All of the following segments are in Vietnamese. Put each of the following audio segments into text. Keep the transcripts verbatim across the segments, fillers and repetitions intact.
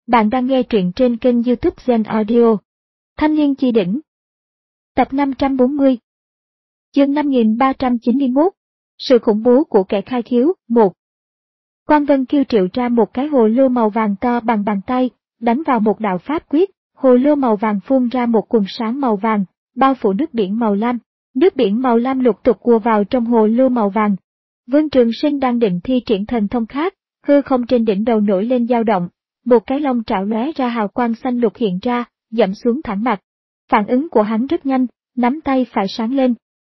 Bạn đang nghe truyện trên kênh YouTube Zen Audio. Thanh niên chi đỉnh. Tập năm trăm bốn mươi. Chương năm nghìn ba trăm chín mươi mốt. Sự khủng bố của kẻ khai khiếu. một. Quan Vân Kiêu triệu ra một cái hồ lô màu vàng to bằng bàn tay, đánh vào một đạo pháp quyết, hồ lô màu vàng phun ra một quần sáng màu vàng, bao phủ nước biển màu lam. Nước biển màu lam lục tục ùa vào trong hồ lô màu vàng. Vương Trường Sinh đang định thi triển thần thông khác, hư không trên đỉnh đầu nổi lên dao động. Một cái lông trảo lóe ra hào quang xanh lục hiện ra, dẫm xuống thẳng mặt. Phản ứng của hắn rất nhanh, nắm tay phải sáng lên.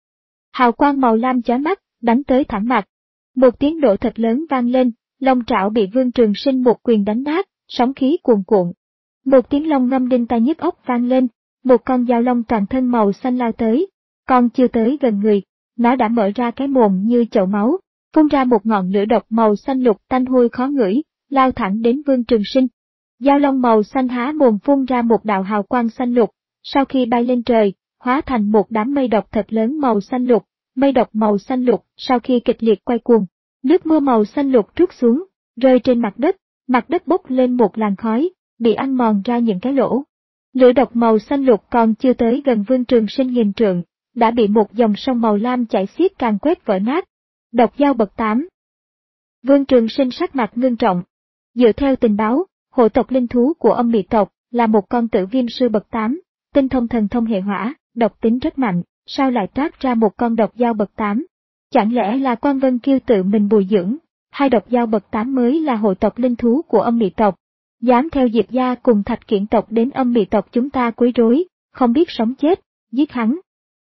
Hào quang màu lam chói mắt, đánh tới thẳng mặt. Một tiếng nổ thật lớn vang lên, lông trảo bị Vương Trường Sinh một quyền đánh nát, sóng khí cuồn cuộn. Một tiếng long ngâm đinh tai nhức óc vang lên, một con dao long toàn thân màu xanh lao tới. Con chưa tới gần người, nó đã mở ra cái mồm như chậu máu, phun ra một ngọn lửa độc màu xanh lục tanh hôi khó ngửi, lao thẳng đến Vương Trường Sinh. Dao long màu xanh há mồm phun ra một đạo hào quang xanh lục, sau khi bay lên trời, hóa thành một đám mây độc thật lớn màu xanh lục. Mây độc màu xanh lục sau khi kịch liệt quay cuồng, nước mưa màu xanh lục trút xuống, rơi trên mặt đất, mặt đất bốc lên một làn khói, bị ăn mòn ra những cái lỗ. Lửa độc màu xanh lục còn chưa tới gần Vương Trường Sinh nghìn trượng, đã bị một dòng sông màu lam chảy xiết càn quét vỡ nát. Độc dao bậc tám. Vương Trường Sinh sắc mặt ngưng trọng. Dựa theo tình báo, hộ tộc linh thú của âm mị tộc là một con tử viêm sư bậc tám, tinh thông thần thông hệ hỏa, độc tính rất mạnh, sao lại toát ra một con độc dao bậc tám? Chẳng lẽ là Quan Vân Kiêu tự mình bồi dưỡng, hai độc dao bậc tám mới là hộ tộc linh thú của âm mị tộc? Dám theo Diệp gia cùng Thạch Kiển tộc đến âm mị tộc chúng ta quấy rối, không biết sống chết, giết hắn.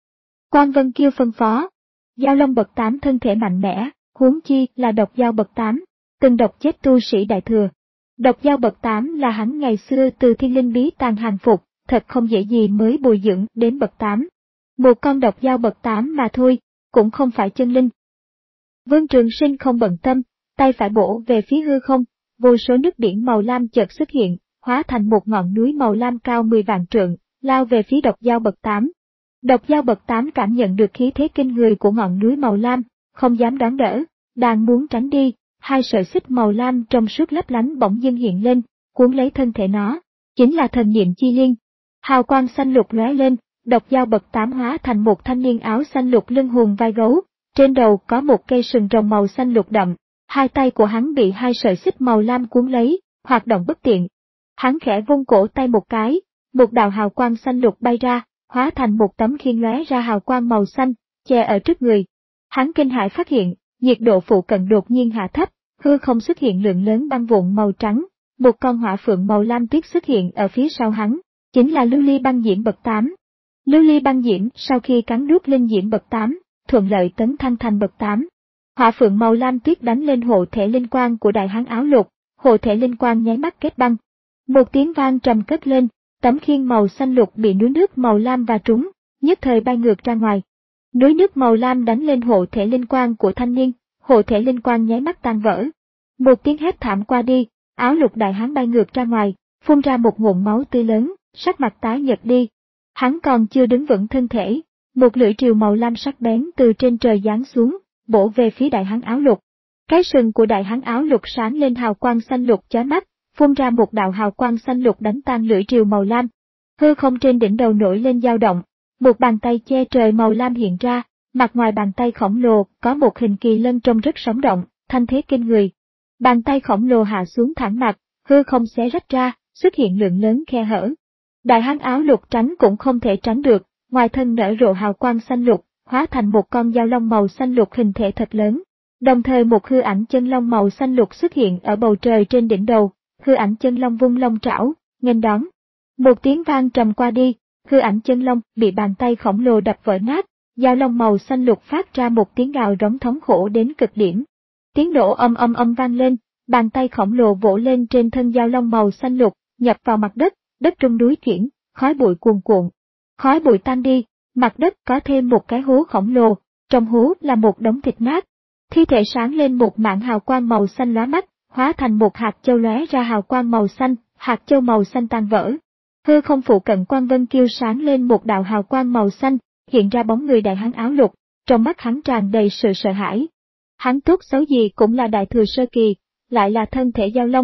Quan Vân Kiêu phân phó. Dao long bậc tám thân thể mạnh mẽ, huống chi là độc dao bậc tám, từng độc chết tu sĩ đại thừa. Độc dao bậc tám là hắn ngày xưa từ thiên linh bí tàng hàng phục, thật không dễ gì mới bồi dưỡng đến bậc tám. Một con độc dao bậc tám mà thôi, cũng không phải chân linh. Vương Trường Sinh không bận tâm, tay phải bổ về phía hư không, vô số nước biển màu lam chợt xuất hiện, hóa thành một ngọn núi màu lam cao mười vạn trượng, lao về phía độc dao bậc tám. Độc dao bậc tám cảm nhận được khí thế kinh người của ngọn núi màu lam, không dám đón đỡ, đang muốn tránh đi, hai sợi xích màu lam trong suốt lấp lánh bỗng dưng hiện lên, cuốn lấy thân thể nó, chính là thần niệm chi liên. Hào quang xanh lục lóe lên, độc dao bậc tám hóa thành một thanh niên áo xanh lục lưng hùn vai gấu, trên đầu có một cây sừng rồng màu xanh lục đậm, hai tay của hắn bị hai sợi xích màu lam cuốn lấy, hoạt động bất tiện. Hắn khẽ vung cổ tay một cái, một đạo hào quang xanh lục bay ra, hóa thành một tấm khiên lóe ra hào quang màu xanh, che ở trước người. Hắn kinh hãi phát hiện, nhiệt độ phụ cận đột nhiên hạ thấp, hư không xuất hiện lượng lớn băng vụn màu trắng, một con hỏa phượng màu lam tuyết xuất hiện ở phía sau hắn, chính là lưu ly băng diễm bậc tám. Lưu ly băng diễm sau khi cắn nuốt linh diễm bậc tám, thuận lợi tấn thăng thành bậc tám. Hỏa phượng màu lam tuyết đánh lên hộ thể linh quang của đại hán áo lục, hộ thể linh quang nháy mắt kết băng. Một tiếng vang trầm cất lên, tấm khiên màu xanh lục bị núi nước màu lam và trúng, nhất thời bay ngược ra ngoài. Núi nước màu lam đánh lên hộ thể linh quang của thanh niên, hộ thể linh quang nháy mắt tan vỡ. Một tiếng hét thảm qua đi, áo lục đại hán bay ngược ra ngoài, phun ra một ngụm máu tươi lớn, sắc mặt tái nhợt đi. Hắn còn chưa đứng vững thân thể, một lưỡi rìu màu lam sắc bén từ trên trời giáng xuống, bổ về phía đại hán áo lục. Cái sừng của đại hán áo lục sáng lên hào quang xanh lục chói mắt, phun ra một đạo hào quang xanh lục đánh tan lưỡi rìu màu lam. Hư không trên đỉnh đầu nổi lên dao động, một bàn tay che trời màu lam hiện ra, mặt ngoài bàn tay khổng lồ có một hình kỳ lân trông rất sống động, thanh thế kinh người. Bàn tay khổng lồ hạ xuống thẳng mặt, hư không xé rách ra, xuất hiện lượng lớn khe hở. Đại hán áo lục tránh cũng không thể tránh được, ngoài thân nở rộ hào quang xanh lục, hóa thành một con dao long màu xanh lục hình thể thật lớn. Đồng thời một hư ảnh chân long màu xanh lục xuất hiện ở bầu trời trên đỉnh đầu, hư ảnh chân long vung long trảo, nghênh đón. Một tiếng vang trầm qua đi, hư ảnh chân long bị bàn tay khổng lồ đập vỡ nát, dao long màu xanh lục phát ra một tiếng gào rống thống khổ đến cực điểm. Tiếng nổ âm âm âm vang lên, bàn tay khổng lồ vỗ lên trên thân dao long màu xanh lục, nhập vào mặt đất, đất rung núi chuyển, khói bụi cuồn cuộn. Khói bụi tan đi, mặt đất có thêm một cái hố khổng lồ, trong hố là một đống thịt nát. Thi thể sáng lên một mảng hào quang màu xanh lóa mắt, hóa thành một hạt châu lóe ra hào quang màu xanh, hạt châu màu xanh tan vỡ. Hư không phụ cận Quan Vân Kiêu sáng lên một đạo hào quang màu xanh, hiện ra bóng người đại hán áo lục, trong mắt hắn tràn đầy sự sợ hãi. Hắn tốt xấu gì cũng là đại thừa sơ kỳ, lại là thân thể giao long,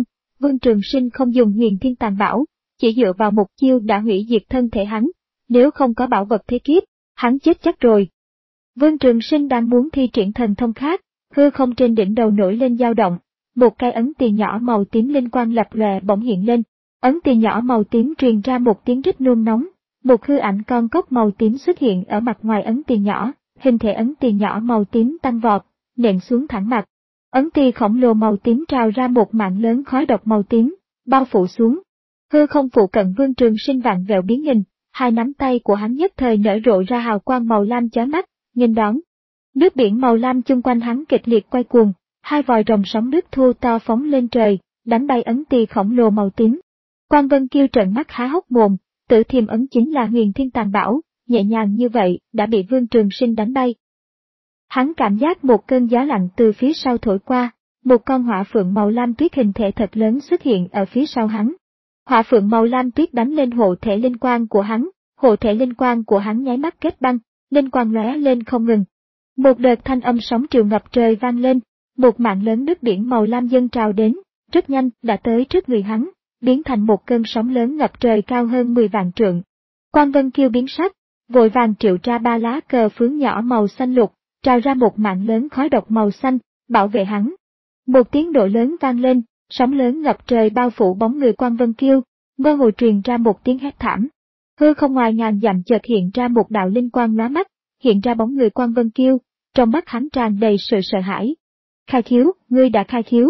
Vương Trường Sinh không dùng Huyền Thiên Tàn Bảo, chỉ dựa vào một chiêu đã hủy diệt thân thể hắn, nếu không có bảo vật thế kiếp, hắn chết chắc rồi. Vương Trường Sinh đang muốn thi triển thần thông khác, hư không trên đỉnh đầu nổi lên dao động, một cái ấn tiền nhỏ màu tím linh quang lập lòe bỗng hiện lên, ấn tiền nhỏ màu tím truyền ra một tiếng rít nôn nóng, một hư ảnh con cốc màu tím xuất hiện ở mặt ngoài ấn tiền nhỏ, hình thể ấn tiền nhỏ màu tím tăng vọt, nện xuống thẳng mặt. Ấn tiền khổng lồ màu tím trào ra một mạng lớn khói độc màu tím, bao phủ xuống. Hư không phụ cận Vương Trường Sinh vặn vẹo biến hình, hai nắm tay của hắn nhất thời nở rộ ra hào quang màu lam chói mắt, nghênh đón. Nước biển màu lam chung quanh hắn kịch liệt quay cuồng, hai vòi rồng sóng nước thô to phóng lên trời, đánh bay ấn tiền khổng lồ màu tím. Quan Vân Kiêu trợn mắt há hốc mồm, Tử Thiềm ấn chính là Huyền Thiên Tàn Bảo, nhẹ nhàng như vậy đã bị Vương Trường Sinh đánh bay. Hắn cảm giác một cơn gió lạnh từ phía sau thổi qua, một con hỏa phượng màu lam tuyết hình thể thật lớn xuất hiện ở phía sau hắn. Hỏa phượng màu lam tuyết đánh lên hộ thể linh quang của hắn, hộ thể linh quang của hắn nháy mắt kết băng, linh quang lóe lên không ngừng. Một đợt thanh âm sóng triều ngập trời vang lên, một mạng lớn nước biển màu lam dâng trào đến, rất nhanh đã tới trước người hắn, biến thành một cơn sóng lớn ngập trời cao hơn mười vạn trượng. Quan Vân Kiêu biến sắc, vội vàng triệu ra ba lá cờ phướng nhỏ màu xanh lục, trào ra một mạng lớn khói độc màu xanh, bảo vệ hắn. Một tiếng nổ lớn vang lên, sóng lớn ngập trời bao phủ bóng người Quan Vân Kiêu, mơ hồ truyền ra một tiếng hét thảm. Hư không ngoài ngàn dặm chợt hiện ra một đạo linh quang lóa mắt, hiện ra bóng người Quan Vân Kiêu, trong mắt hắn tràn đầy sự sợ hãi. Khai khiếu, ngươi đã khai khiếu.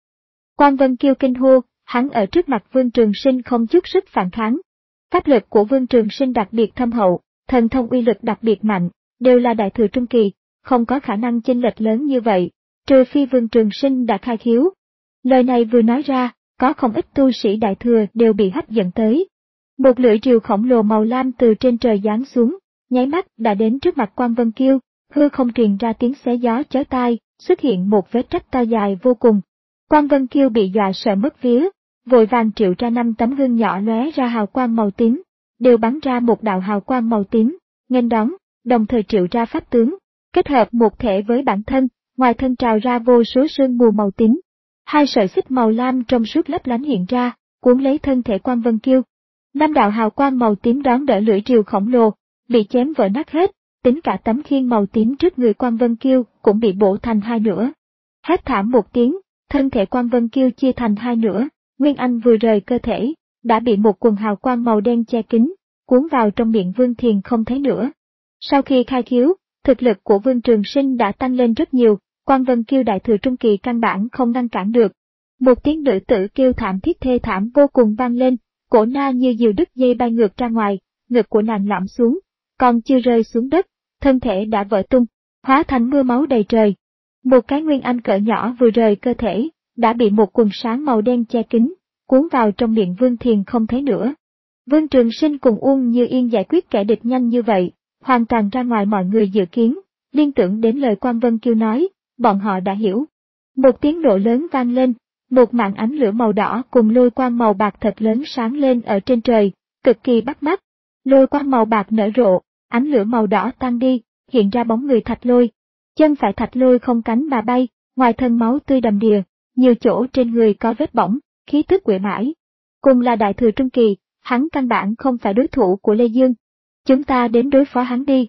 Quan Vân Kiêu kinh hô, hắn ở trước mặt Vương Trường Sinh không chút sức phản kháng. Pháp lực của Vương Trường Sinh đặc biệt thâm hậu, thần thông uy lực đặc biệt mạnh, đều là đại thừa trung kỳ, không có khả năng chênh lệch lớn như vậy, trừ phi Vương Trường Sinh đã khai khiếu. Lời này vừa nói ra, có không ít tu sĩ đại thừa đều bị hấp dẫn tới. Một lưỡi rìu khổng lồ màu lam từ trên trời giáng xuống, nháy mắt đã đến trước mặt Quan Vân Kiêu, hư không truyền ra tiếng xé gió chói tai, xuất hiện một vết rách to dài vô cùng. Quan Vân Kiêu bị dọa sợ mất vía, vội vàng triệu ra năm tấm gương nhỏ lóe ra hào quang màu tím, đều bắn ra một đạo hào quang màu tím, nghênh đón, đồng thời triệu ra pháp tướng, kết hợp một thể với bản thân, ngoài thân trào ra vô số sương mù màu tím. Hai sợi xích màu lam trong suốt lấp lánh hiện ra, cuốn lấy thân thể Quan Vân Kiêu. Năm đạo hào quang màu tím đón đỡ lưỡi rìu khổng lồ, bị chém vỡ nát hết, tính cả tấm khiên màu tím trước người Quan Vân Kiêu cũng bị bổ thành hai nửa. Hét thảm một tiếng, thân thể Quan Vân Kiêu chia thành hai nửa, Nguyên Anh vừa rời cơ thể, đã bị một quần hào quang màu đen che kín, cuốn vào trong miệng Vương Thiền không thấy nữa. Sau khi khai khiếu, thực lực của Vương Trường Sinh đã tăng lên rất nhiều, Quan Vân Kiêu đại thừa trung kỳ căn bản không ngăn cản được. Một tiếng nữ tử kêu thảm thiết thê thảm vô cùng vang lên, cổ na như diều đứt dây bay ngược ra ngoài, ngực của nàng lõm xuống, còn chưa rơi xuống đất, thân thể đã vỡ tung, hóa thành mưa máu đầy trời. Một cái Nguyên Anh cỡ nhỏ vừa rời cơ thể, đã bị một quần sáng màu đen che kín, cuốn vào trong miệng Vương Thiền không thấy nữa. Vương Trường Sinh cùng Uông Như Yên giải quyết kẻ địch nhanh như vậy, hoàn toàn ra ngoài mọi người dự kiến, liên tưởng đến lời Quan Vân Kiêu nói, bọn họ đã hiểu. Một tiếng nổ lớn vang lên, một màn ánh lửa màu đỏ cùng lôi quang màu bạc thật lớn sáng lên ở trên trời, cực kỳ bắt mắt. Lôi quang màu bạc nở rộ, ánh lửa màu đỏ tan đi, hiện ra bóng người Thạch Lôi. Chân phải Thạch Lôi không cánh mà bay, ngoài thân máu tươi đầm đìa, nhiều chỗ trên người có vết bỏng, khí tức uể mãi. Cùng là đại thừa trung kỳ, hắn căn bản không phải đối thủ của Lê Dương. Chúng ta đến đối phó hắn đi.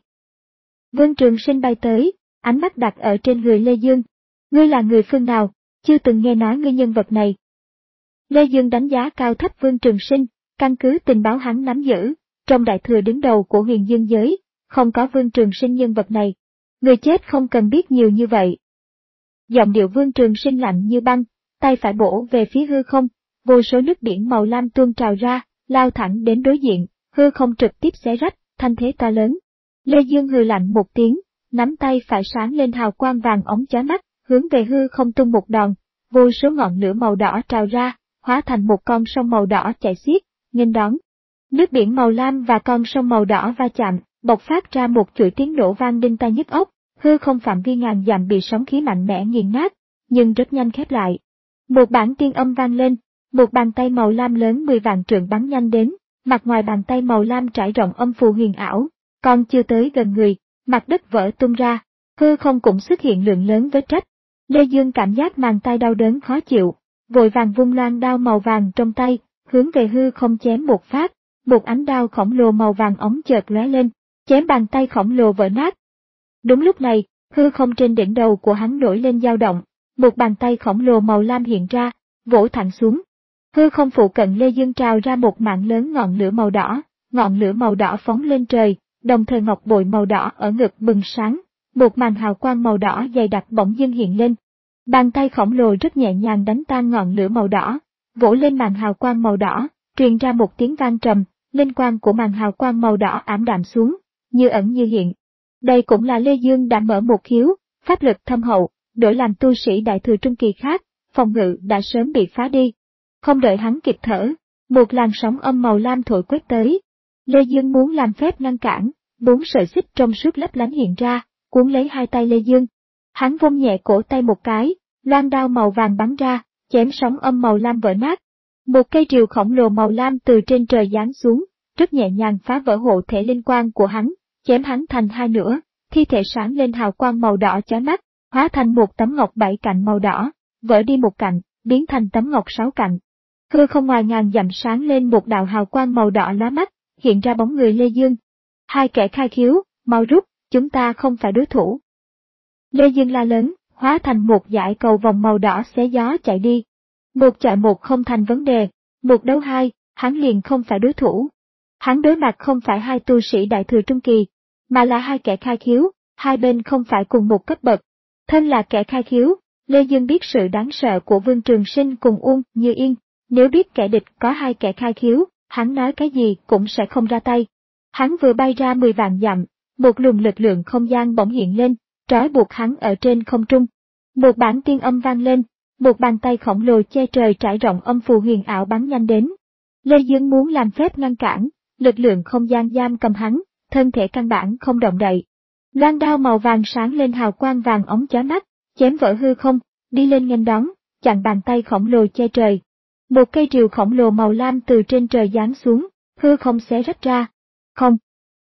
Vương Trường Sinh bay tới, ánh mắt đặt ở trên người Lê Dương. Ngươi là người phương nào, chưa từng nghe nói ngươi nhân vật này. Lê Dương đánh giá cao thấp Vương Trường Sinh, căn cứ tình báo hắn nắm giữ, trong đại thừa đứng đầu của Huyền Dương giới, không có Vương Trường Sinh nhân vật này. Người chết không cần biết nhiều như vậy. Giọng điệu Vương Trường Sinh lạnh như băng, tay phải bổ về phía hư không, vô số nước biển màu lam tuôn trào ra, lao thẳng đến đối diện, hư không trực tiếp xé rách, thanh thế to lớn. Lê Dương hừ lạnh một tiếng, nắm tay phải sáng lên hào quang vàng óng chói mắt, hướng về hư không tung một đòn, vô số ngọn lửa màu đỏ trào ra, hóa thành một con sông màu đỏ chảy xiết, nghênh đón. Nước biển màu lam và con sông màu đỏ va chạm, bộc phát ra một chuỗi tiếng nổ vang đinh tai nhức óc, hư không phạm vi ngàn dặm bị sóng khí mạnh mẽ nghiền nát, nhưng rất nhanh khép lại. Một bản tiên âm vang lên, một bàn tay màu lam lớn mười vạn trượng bắn nhanh đến, mặt ngoài bàn tay màu lam trải rộng âm phù huyền ảo, còn chưa tới gần người, mặt đất vỡ tung ra, hư không cũng xuất hiện lượng lớn vết rách. Lê Dương cảm giác màng tay đau đớn khó chịu, vội vàng vung loan đao màu vàng trong tay, hướng về hư không chém một phát, một ánh đao khổng lồ màu vàng óng chợt lóe lên, chém bàn tay khổng lồ vỡ nát. Đúng lúc này, hư không trên đỉnh đầu của hắn nổi lên dao động, một bàn tay khổng lồ màu lam hiện ra, vỗ thẳng xuống. Hư không phụ cận Lê Dương trào ra một mạng lớn ngọn lửa màu đỏ, ngọn lửa màu đỏ phóng lên trời, đồng thời ngọc bội màu đỏ ở ngực bừng sáng, một màn hào quang màu đỏ dày đặc bỗng dưng hiện lên. Bàn tay khổng lồ rất nhẹ nhàng đánh tan ngọn lửa màu đỏ, vỗ lên màn hào quang màu đỏ, truyền ra một tiếng vang trầm, linh quang của màn hào quang màu đỏ ảm đạm xuống, như ẩn như hiện. Đây cũng là Lê Dương đã mở một khiếu, pháp lực thâm hậu, đổi làm tu sĩ đại thừa trung kỳ khác, phòng ngự đã sớm bị phá đi. Không đợi hắn kịp thở, một làn sóng âm màu lam thổi quét tới. Lê Dương muốn làm phép ngăn cản, bốn sợi xích trong suốt lấp lánh hiện ra, cuốn lấy hai tay Lê Dương. Hắn vung nhẹ cổ tay một cái, loan đao màu vàng bắn ra, chém sóng âm màu lam vỡ nát. Một cây rìu khổng lồ màu lam từ trên trời giáng xuống, rất nhẹ nhàng phá vỡ hộ thể linh quang của hắn, chém hắn thành hai nửa, thi thể sáng lên hào quang màu đỏ chói mắt, hóa thành một tấm ngọc bảy cạnh màu đỏ, vỡ đi một cạnh, biến thành tấm ngọc sáu cạnh. Hư không ngoài ngàn dặm sáng lên một đạo hào quang màu đỏ lóa mắt, hiện ra bóng người Lê Dương. Hai kẻ khai khiếu, mau rút, chúng ta không phải đối thủ. Lê Dương la lớn, hóa thành một dải cầu vòng màu đỏ xé gió chạy đi. Một chọi một không thành vấn đề, một đấu hai, hắn liền không phải đối thủ. Hắn đối mặt không phải hai tu sĩ đại thừa trung kỳ, mà là hai kẻ khai khiếu, hai bên không phải cùng một cấp bậc. Thân là kẻ khai khiếu, Lê Dương biết sự đáng sợ của Vương Trường Sinh cùng Uông Như Yên, nếu biết kẻ địch có hai kẻ khai khiếu, hắn nói cái gì cũng sẽ không ra tay. Hắn vừa bay ra mười vạn dặm, một luồng lực lượng không gian bỗng hiện lên, trói buộc hắn ở trên không trung. Một bản tiên âm vang lên, một bàn tay khổng lồ che trời trải rộng âm phù huyền ảo bắn nhanh đến. Lê Dương muốn làm phép ngăn cản, lực lượng không gian giam cầm hắn, thân thể căn bản không động đậy. Loan đao màu vàng sáng lên hào quang vàng óng chói mắt, chém vỡ hư không, đi lên nghênh đón, chặn bàn tay khổng lồ che trời. Một cây rìu khổng lồ màu lam từ trên trời giáng xuống, hư không xé rách ra. Không.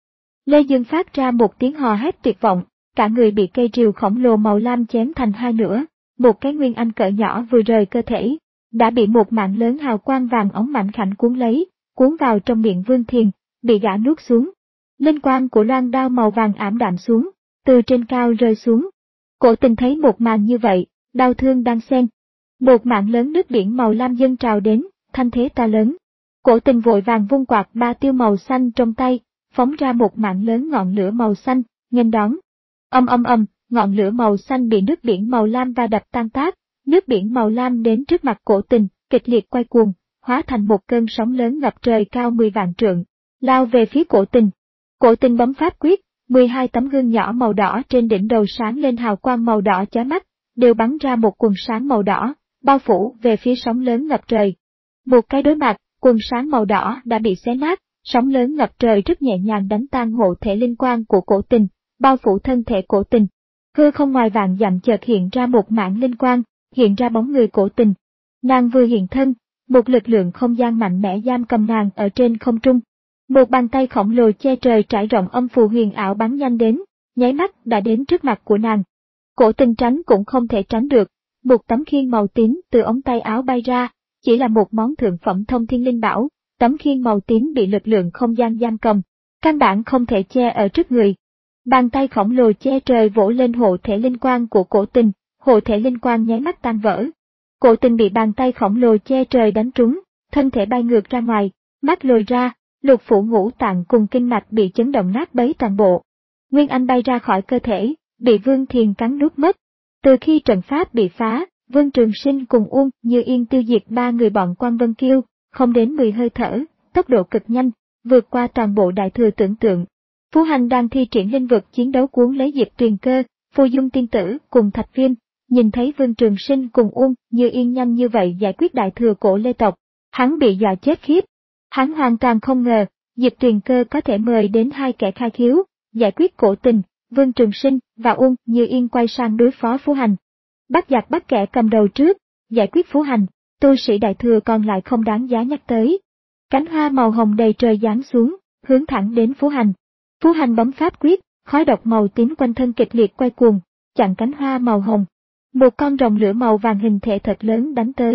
Lê Dương phát ra một tiếng hò hét tuyệt vọng, cả người bị cây rìu khổng lồ màu lam chém thành hai nửa, một cái nguyên anh cỡ nhỏ vừa rời cơ thể, đã bị một mạng lớn hào quang vàng óng mảnh khảnh cuốn lấy, cuốn vào trong miệng Vương Thiền, bị gã nuốt xuống. Linh quang của loan đao màu vàng ảm đạm xuống, từ trên cao rơi xuống. Cổ Tình thấy một màn như vậy, đau thương đan xen. Một mạng lớn nước biển màu lam dâng trào đến, thanh thế to lớn. Cổ Tình vội vàng vung quạt ba tiêu màu xanh trong tay, phóng ra một mạng lớn ngọn lửa màu xanh, nghênh đón. Âm âm âm, ngọn lửa màu xanh bị nước biển màu lam va đập tan tác, nước biển màu lam đến trước mặt Cổ Tình, kịch liệt quay cuồng, hóa thành một cơn sóng lớn ngập trời cao mười vạn trượng, lao về phía Cổ Tình. Cổ Tình bấm pháp quyết, mười hai tấm gương nhỏ màu đỏ trên đỉnh đầu sáng lên hào quang màu đỏ chói mắt, đều bắn ra một quần sáng màu đỏ, bao phủ về phía sóng lớn ngập trời. Một cái đối mặt, quần sáng màu đỏ đã bị xé nát, sóng lớn ngập trời rất nhẹ nhàng đánh tan hộ thể linh quang của Cổ Tình, bao phủ thân thể Cổ Tình. Hư không ngoài vạn dặm chợt hiện ra một mảng linh quang, hiện ra bóng người Cổ Tình. Nàng vừa hiện thân, một lực lượng không gian mạnh mẽ giam cầm nàng ở trên không trung. Một bàn tay khổng lồ che trời trải rộng âm phù huyền ảo bắn nhanh đến, nháy mắt đã đến trước mặt của nàng. Cổ Tình tránh cũng không thể tránh được, một tấm khiên màu tím từ ống tay áo bay ra, chỉ là một món thượng phẩm thông thiên linh bảo, tấm khiên màu tím bị lực lượng không gian giam cầm, căn bản không thể che ở trước người. Bàn tay khổng lồ che trời vỗ lên hộ thể linh quang của Cổ Tình, hộ thể linh quang nháy mắt tan vỡ. Cổ Tình bị bàn tay khổng lồ che trời đánh trúng, thân thể bay ngược ra ngoài, mắt lồi ra, lục phủ ngũ tạng cùng kinh mạch bị chấn động nát bấy toàn bộ. Nguyên Anh bay ra khỏi cơ thể, bị Vương Thiền cắn nuốt mất. Từ khi trận pháp bị phá, Vương Trường Sinh cùng Uông Như Yên tiêu diệt ba người bọn Quan Vân Kiêu, không đến mười hơi thở, tốc độ cực nhanh, vượt qua toàn bộ đại thừa tưởng tượng. Phú Hành đang thi triển linh vực chiến đấu cuốn lấy Diệp Tuyền Cơ, Phù Dung Tiên Tử cùng Thạch Viêm, nhìn thấy Vương Trường Sinh cùng Uông Như Yên nhanh như vậy giải quyết đại thừa cổ Lê tộc, hắn bị dọa chết khiếp. Hắn hoàn toàn không ngờ, Diệp Tuyền Cơ có thể mời đến hai kẻ khai khiếu, giải quyết Cổ Tình, Vương Trường Sinh và Uông Như Yên quay sang đối phó Phú Hành. Bắt giặc bắt kẻ cầm đầu trước, giải quyết Phú Hành, tu sĩ đại thừa còn lại không đáng giá nhắc tới. Cánh hoa màu hồng đầy trời giáng xuống, hướng thẳng đến Phú Hành. Phú Hành bấm pháp quyết, khói độc màu tím quanh thân kịch liệt quay cuồng, chặn cánh hoa màu hồng. Một con rồng lửa màu vàng hình thể thật lớn đánh tới,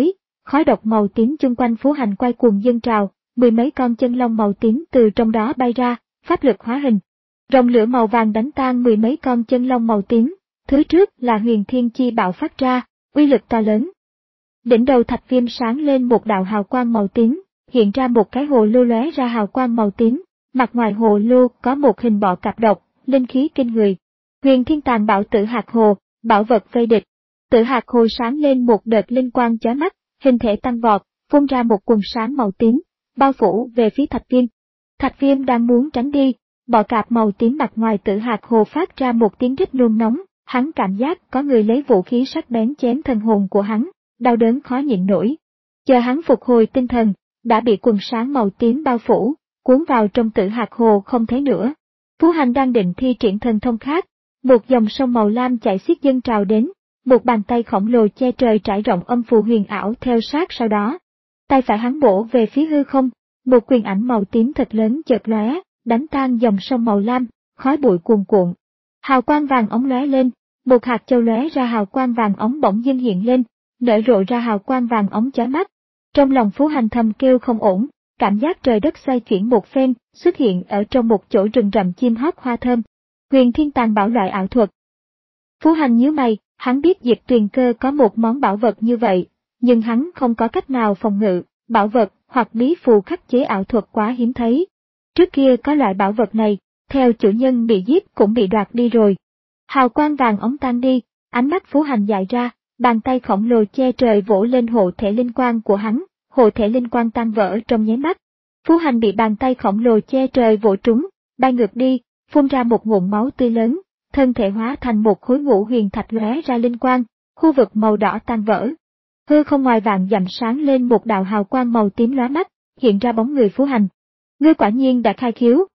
khói độc màu tím chung quanh Phú Hành quay cuồng dâng trào, mười mấy con chân long màu tím từ trong đó bay ra, pháp lực hóa hình. Rồng lửa màu vàng đánh tan mười mấy con chân long màu tím, thứ trước là huyền thiên chi bạo phát ra, uy lực to lớn. Đỉnh đầu Thạch Viêm sáng lên một đạo hào quang màu tím, hiện ra một cái hồ lô lóe ra hào quang màu tím, mặt ngoài hồ lô có một hình bọ cạp độc, linh khí kinh người. Huyền Thiên Tàn Bảo Tử Hạt Hồ, bảo vật vây địch. Tử Hạt Hồ sáng lên một đợt linh quang chói mắt, hình thể tăng vọt, phun ra một quần sáng màu tím, bao phủ về phía Thạch Viêm. Thạch Viêm đang muốn tránh đi, bọ cạp màu tím mặt ngoài Tử Hạt Hồ phát ra một tiếng rít nôn nóng, hắn cảm giác có người lấy vũ khí sắc bén chém thần hồn của hắn, đau đớn khó nhịn nổi. Chờ hắn phục hồi tinh thần, đã bị quần sáng màu tím bao phủ, cuốn vào trong Tử Hạt Hồ không thấy nữa. Phú Hành đang định thi triển thần thông khác, một dòng sông màu lam chảy xiết dâng trào đến, một bàn tay khổng lồ che trời trải rộng âm phù huyền ảo theo sát sau đó. Tay phải hắn bổ về phía hư không, một quyền ảnh màu tím thật lớn chợt lóe, đánh tan dòng sông màu lam, khói bụi cuồn cuộn. Hào quang vàng óng lóe lên, một hạt châu lóe ra hào quang vàng óng bỗng dưng hiện lên, nở rộ ra hào quang vàng óng chói mắt. Trong lòng Phú Hành thầm kêu không ổn, cảm giác trời đất xoay chuyển một phen, xuất hiện ở trong một chỗ rừng rậm chim hót hoa thơm. Huyền Thiên Tàn Bảo loại ảo thuật. Phú Hành nhíu mày, hắn biết Diệp Tuyền Cơ có một món bảo vật như vậy, nhưng hắn không có cách nào phòng ngự, bảo vật hoặc bí phù khắc chế ảo thuật quá hiếm thấy. Trước kia có loại bảo vật này, theo chủ nhân bị giết cũng bị đoạt đi rồi. Hào quang vàng óng tan đi, ánh mắt Phú Hành dại ra, bàn tay khổng lồ che trời vỗ lên hộ thể linh quang của hắn, hộ thể linh quang tan vỡ trong nháy mắt. Phú Hành bị bàn tay khổng lồ che trời vỗ trúng, bay ngược đi, phun ra một ngụm máu tươi lớn, thân thể hóa thành một khối ngũ huyền thạch lóe ra linh quang, khu vực màu đỏ tan vỡ. Hư không ngoài vạn dặm sáng lên một đạo hào quang màu tím lóa mắt, hiện ra bóng người Phú Hành. Ngươi quả nhiên đã khai khiếu.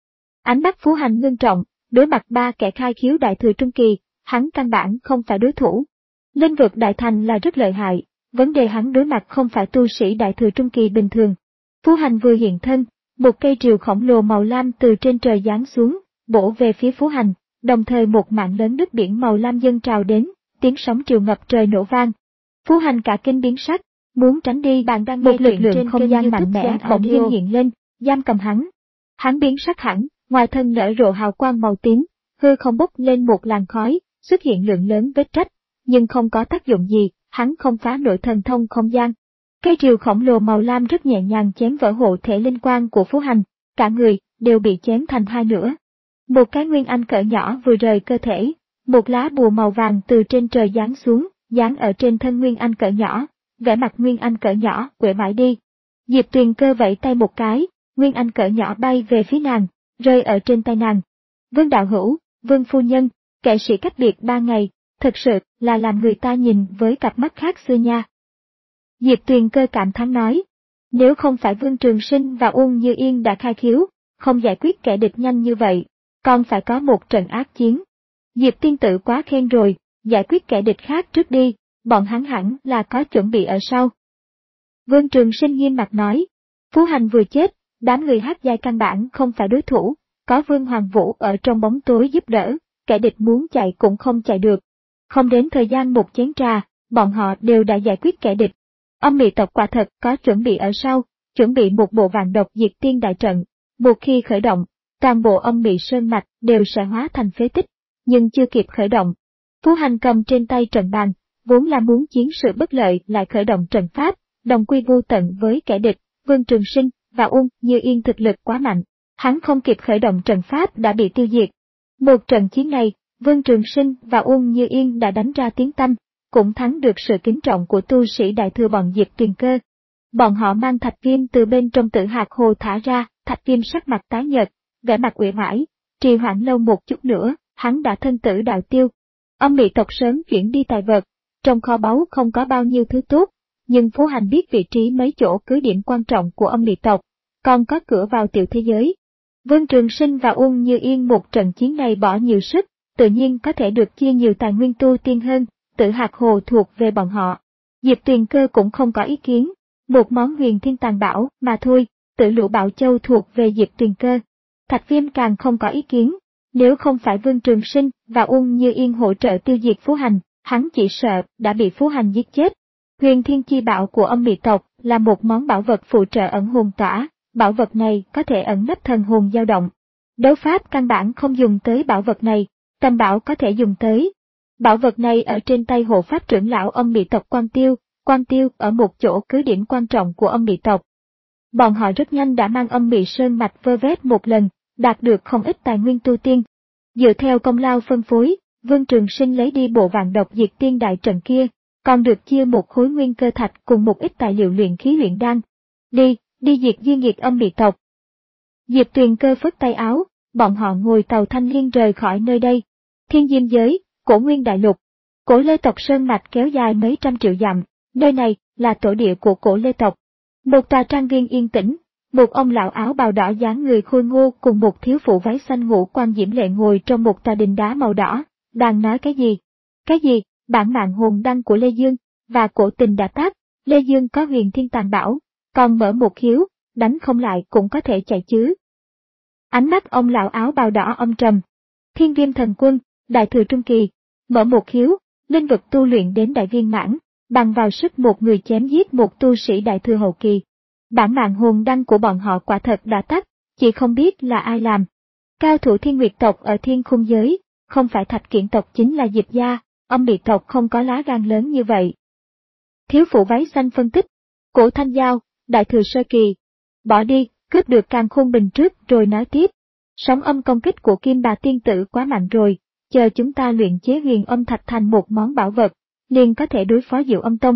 Ánh mắt Phú Hành ngưng trọng, đối mặt ba kẻ khai khiếu đại thừa trung kỳ, hắn căn bản không phải đối thủ. Linh vực đại thành là rất lợi hại, vấn đề hắn đối mặt không phải tu sĩ đại thừa trung kỳ bình thường. Phú Hành vừa hiện thân, một cây rìu khổng lồ màu lam từ trên trời giáng xuống, bổ về phía Phú Hành, đồng thời một mảng lớn nước biển màu lam dâng trào đến, tiếng sóng triều ngập trời nổ vang. Phú Hành cả kinh biến sắc, muốn tránh đi, bạn đang một lực lượng không gian mạnh mẽ bỗng dưng hiện lên, giam cầm hắn. Hắn biến sắc hẳn, ngoài thân nở rộ hào quang màu tím, hư không bốc lên một làn khói, xuất hiện lượng lớn vết rách, nhưng không có tác dụng gì, hắn không phá nổi thần thông không gian. Cây rìu khổng lồ màu lam rất nhẹ nhàng chém vỡ hộ thể linh quang của Phú Hành, cả người đều bị chém thành hai nửa. Một cái nguyên anh cỡ nhỏ vừa rời cơ thể, một lá bùa màu vàng từ trên trời giáng xuống, giáng ở trên thân nguyên anh cỡ nhỏ, vẻ mặt nguyên anh cỡ nhỏ quệ mãi đi. Diệp Tuyền Cơ vẫy tay một cái, nguyên anh cỡ nhỏ bay về phía nàng, rơi ở trên tay nàng. Vương đạo hữu, Vương phu nhân, kệ sĩ cách biệt ba ngày, thực sự là làm người ta nhìn với cặp mắt khác xưa nha. Diệp Tuyền Cơ cảm thán nói, nếu không phải Vương Trường Sinh và Uông Như Yên đã khai khiếu, không giải quyết kẻ địch nhanh như vậy, còn phải có một trận ác chiến. Diệp tiên tử quá khen rồi, giải quyết kẻ địch khác trước đi, bọn hắn hẳn là có chuẩn bị ở sau. Vương Trường Sinh nghiêm mặt nói, Phú Hành vừa chết, đám người hát giai căn bản không phải đối thủ, có Vương Hoàng Vũ ở trong bóng tối giúp đỡ, kẻ địch muốn chạy cũng không chạy được. Không đến thời gian một chén trà, bọn họ đều đã giải quyết kẻ địch. Âm mị tộc quả thật có chuẩn bị ở sau, chuẩn bị một bộ vạn độc diệt tiên đại trận, một khi khởi động, toàn bộ âm mị sơn mạch đều sẽ hóa thành phế tích, nhưng chưa kịp khởi động. Phú Hành cầm trên tay trận bàn, vốn là muốn chiến sự bất lợi lại khởi động trận pháp, đồng quy vô tận với kẻ địch. Vương Trường Sinh và Uông Như Yên thực lực quá mạnh, hắn không kịp khởi động trận pháp đã bị tiêu diệt. Một trận chiến này, Vương Trường Sinh và Uông Như Yên đã đánh ra tiếng tăm, cũng thắng được sự kính trọng của tu sĩ đại thừa bọn Diệp Tuyền Cơ. Bọn họ mang Thạch Viêm từ bên trong Tử Hạt Hồ thả ra, Thạch Viêm sắc mặt tái nhợt, vẻ mặt uể oải, trì hoãn lâu một chút nữa, hắn đã thân tử đạo tiêu. Âm mị tộc sớm chuyển đi tài vật, trong kho báu không có bao nhiêu thứ tốt, nhưng Phú Hành biết vị trí mấy chỗ cứ điểm quan trọng của âm mị tộc, còn có cửa vào tiểu thế giới. Vương Trường Sinh và Uông Như Yên một trận chiến này bỏ nhiều sức, tự nhiên có thể được chia nhiều tài nguyên tu tiên hơn, Tử Hạt Hồ thuộc về bọn họ. Diệp Tuyền Cơ cũng không có ý kiến, một món huyền thiên tàn bảo mà thôi, Tử Lũ Bảo Châu thuộc về Diệp Tuyền Cơ. Thạch Viêm càng không có ý kiến, nếu không phải Vương Trường Sinh và Uông Như Yên hỗ trợ tiêu diệt Phú Hành, hắn chỉ sợ đã bị Phú Hành giết chết. Huyền Thiên Chi Bảo của âm mị tộc là một món bảo vật phụ trợ ẩn hồn tỏa, bảo vật này có thể ẩn nấp thần hồn dao động. Đấu pháp căn bản không dùng tới bảo vật này, tam bảo có thể dùng tới. Bảo vật này ở trên tay hộ pháp trưởng lão âm mị tộc Quan Tiêu, Quan Tiêu ở một chỗ cứ điểm quan trọng của âm mị tộc. Bọn họ rất nhanh đã mang âm mị sơn mạch vơ vét một lần, đạt được không ít tài nguyên tu tiên. Dựa theo công lao phân phối, Vương Trường Sinh lấy đi bộ vạn độc diệt tiên đại trận kia, còn được chia một khối nguyên cơ thạch cùng một ít tài liệu luyện khí luyện đan. Đi, đi diệt duy nghiệt âm mị tộc. Diệp Tuyền Cơ phất tay áo, bọn họ ngồi tàu thanh liên rời khỏi nơi đây. Thiên Diêm giới, Cổ Nguyên đại lục. Cổ Lê tộc sơn mạch kéo dài mấy trăm triệu dặm, nơi này là tổ địa của Cổ Lê tộc. Một tòa trang viên yên tĩnh, một ông lão áo bào đỏ dáng người khôi ngô cùng một thiếu phụ váy xanh ngũ quan diễm lệ ngồi trong một tòa đình đá màu đỏ, đang nói cái gì? Cái gì? Bản mạng hồn đăng của Lê Dương, và cổ tình đã tác, Lê Dương có huyền thiên tàn bảo, còn mở một khiếu, đánh không lại cũng có thể chạy chứ. Ánh mắt ông lão áo bào đỏ âm trầm. Thiên Viêm thần quân, đại thừa trung kỳ, mở một khiếu, linh vực tu luyện đến đại viên mãn, bằng vào sức một người chém giết một tu sĩ đại thừa hậu kỳ. Bản mạng hồn đăng của bọn họ quả thật đã tắt, chỉ không biết là ai làm. Cao thủ Thiên Nguyệt tộc ở Thiên Khung giới, không phải Thạch Kiện tộc chính là Diệp gia, âm mị tộc không có lá gan lớn như vậy. Thiếu phụ váy xanh phân tích, Cổ Thanh Giao, đại thừa sơ kỳ, bỏ đi, cướp được càn khôn bình trước rồi nói tiếp. Sóng âm công kích của Kim Bà tiên tử quá mạnh rồi, chờ chúng ta luyện chế huyền âm thạch thành một món bảo vật, liền có thể đối phó Diệu Âm Tông.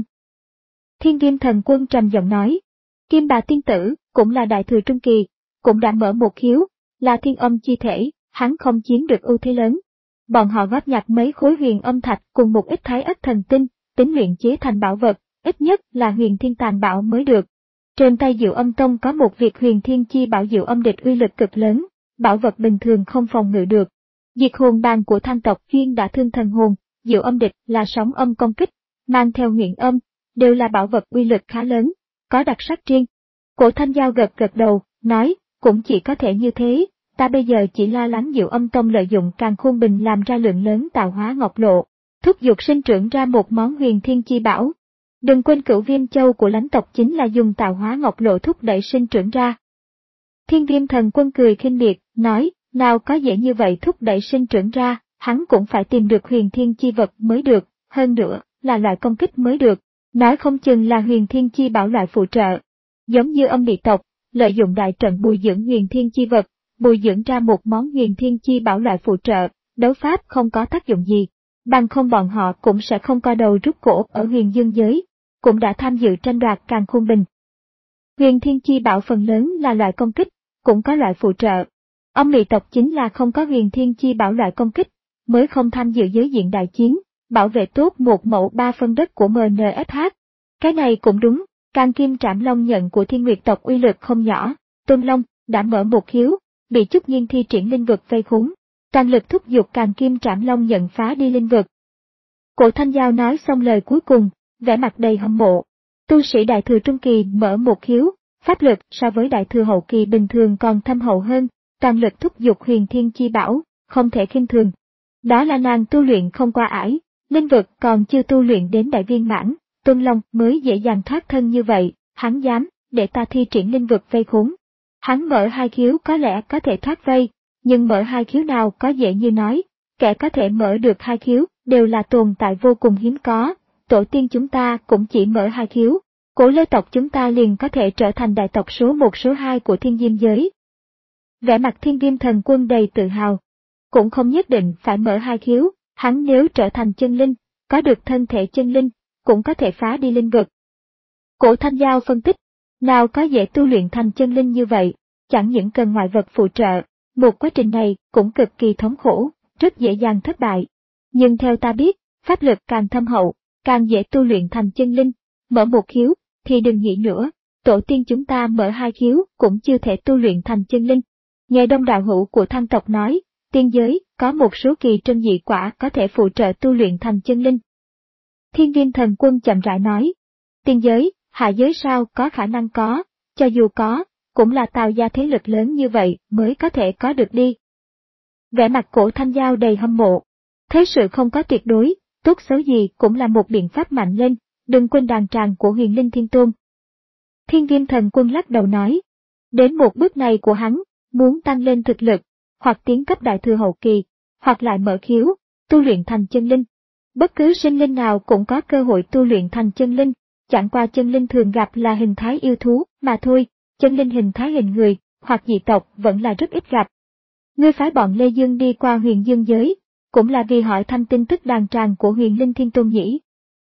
Thiên Viêm thần quân trầm giọng nói, Kim Bà tiên tử cũng là đại thừa trung kỳ, cũng đã mở một khiếu, là thiên âm chi thể, hắn không chiếm được ưu thế lớn. Bọn họ góp nhặt mấy khối huyền âm thạch cùng một ít thái ất thần tinh, tính luyện chế thành bảo vật, ít nhất là huyền thiên tàn bảo mới được. Trên tay Diệu Âm Tông có một việc huyền thiên chi bảo Diệu Âm địch uy lực cực lớn, bảo vật bình thường không phòng ngự được. Diệt hồn bàn của Thanh tộc chuyên đã thương thần hồn, Diệu Âm địch là sóng âm công kích, mang theo nguyện âm, đều là bảo vật uy lực khá lớn, có đặc sắc riêng. Cổ Thanh Giao gật gật đầu, nói, cũng chỉ có thể như thế, ta bây giờ chỉ lo lắng Diệu Âm Tông lợi dụng càn khôn bình làm ra lượng lớn tạo hóa ngọc lộ, thúc giục sinh trưởng ra một món huyền thiên chi bảo. Đừng quên Cửu Viêm Châu của lãnh tộc chính là dùng tạo hóa ngọc lộ thúc đẩy sinh trưởng ra. Thiên Viêm thần quân cười khinh miệt, nói, nào có dễ như vậy thúc đẩy sinh trưởng ra, hắn cũng phải tìm được huyền thiên chi vật mới được, hơn nữa, là loại công kích mới được, nói không chừng là huyền thiên chi bảo loại phụ trợ. Giống như âm mị tộc, lợi dụng đại trận bồi dưỡng huyền thiên chi vật, bồi dưỡng ra một món huyền thiên chi bảo loại phụ trợ, đấu pháp không có tác dụng gì, bằng không bọn họ cũng sẽ không co đầu rút cổ ở huyền dương giới, cũng đã tham dự tranh đoạt càn khôn bình. Huyền thiên chi bảo phần lớn là loại công kích, cũng có loại phụ trợ. Âm mị tộc chính là không có huyền thiên chi bảo loại công kích, mới không tham dự giới diện đại chiến, bảo vệ tốt một mẫu ba phân đất của em en ép hát. Cái này cũng đúng, Càn Kim Trảm Long nhận của Thiên Nguyệt tộc uy lực không nhỏ, Tôn Long đã mở một khiếu, bị Trúc Nhiên thi triển linh vực vây khốn, toàn lực thúc giục Càn Kim Trảm Long nhận phá đi linh vực. Cổ Thanh Giao nói xong lời cuối cùng, vẻ mặt đầy hâm mộ. Tu sĩ đại thừa trung kỳ mở một khiếu, pháp lực so với đại thừa hậu kỳ bình thường còn thâm hậu hơn, toàn lực thúc giục huyền thiên chi bảo, không thể khinh thường. Đó là nàng tu luyện không qua ải, linh vực còn chưa tu luyện đến đại viên mãn, Tôn Long mới dễ dàng thoát thân như vậy, hắn dám, để ta thi triển linh vực vây khốn. Hắn mở hai khiếu có lẽ có thể thoát vây, nhưng mở hai khiếu nào có dễ như nói, kẻ có thể mở được hai khiếu, đều là tồn tại vô cùng hiếm có, tổ tiên chúng ta cũng chỉ mở hai khiếu, Cổ Lê tộc chúng ta liền có thể trở thành đại tộc số một số hai của Thiên Diêm giới. Vẻ mặt Thiên Viêm thần quân đầy tự hào, cũng không nhất định phải mở hai khiếu, hắn nếu trở thành chân linh, có được thân thể chân linh, cũng có thể phá đi linh vực. Cổ Thanh Giao phân tích, nào có dễ tu luyện thành chân linh như vậy, chẳng những cần ngoại vật phụ trợ, một quá trình này cũng cực kỳ thống khổ, rất dễ dàng thất bại. Nhưng theo ta biết, pháp lực càng thâm hậu, càng dễ tu luyện thành chân linh, mở một khiếu, thì đừng nghĩ nữa, tổ tiên chúng ta mở hai khiếu cũng chưa thể tu luyện thành chân linh. Nghe đông đạo hữu của Thăng tộc nói, tiên giới có một số kỳ trân dị quả có thể phụ trợ tu luyện thành chân linh. Thiên Viêm thần quân chậm rãi nói, tiên giới, hạ giới sao có khả năng có, cho dù có, cũng là tạo ra thế lực lớn như vậy mới có thể có được đi. Vẻ mặt Cổ Thanh Giao đầy hâm mộ, thế sự không có tuyệt đối, tốt xấu gì cũng là một biện pháp mạnh lên, đừng quên đàn tràng của Huyền Linh Thiên Tôn. Thiên Viêm Thần Quân lắc đầu nói, đến một bước này của hắn, muốn tăng lên thực lực, hoặc tiến cấp đại thừa hậu kỳ, hoặc lại mở khiếu, tu luyện thành chân linh. Bất cứ sinh linh nào cũng có cơ hội tu luyện thành chân linh, chẳng qua chân linh thường gặp là hình thái yêu thú mà thôi, chân linh hình thái hình người, hoặc dị tộc vẫn là rất ít gặp. Ngươi phái bọn Lê Dương đi qua Huyền Dương giới, cũng là vì hỏi thăm tin tức đàn tràng của Huyền Linh Thiên Tôn nhỉ?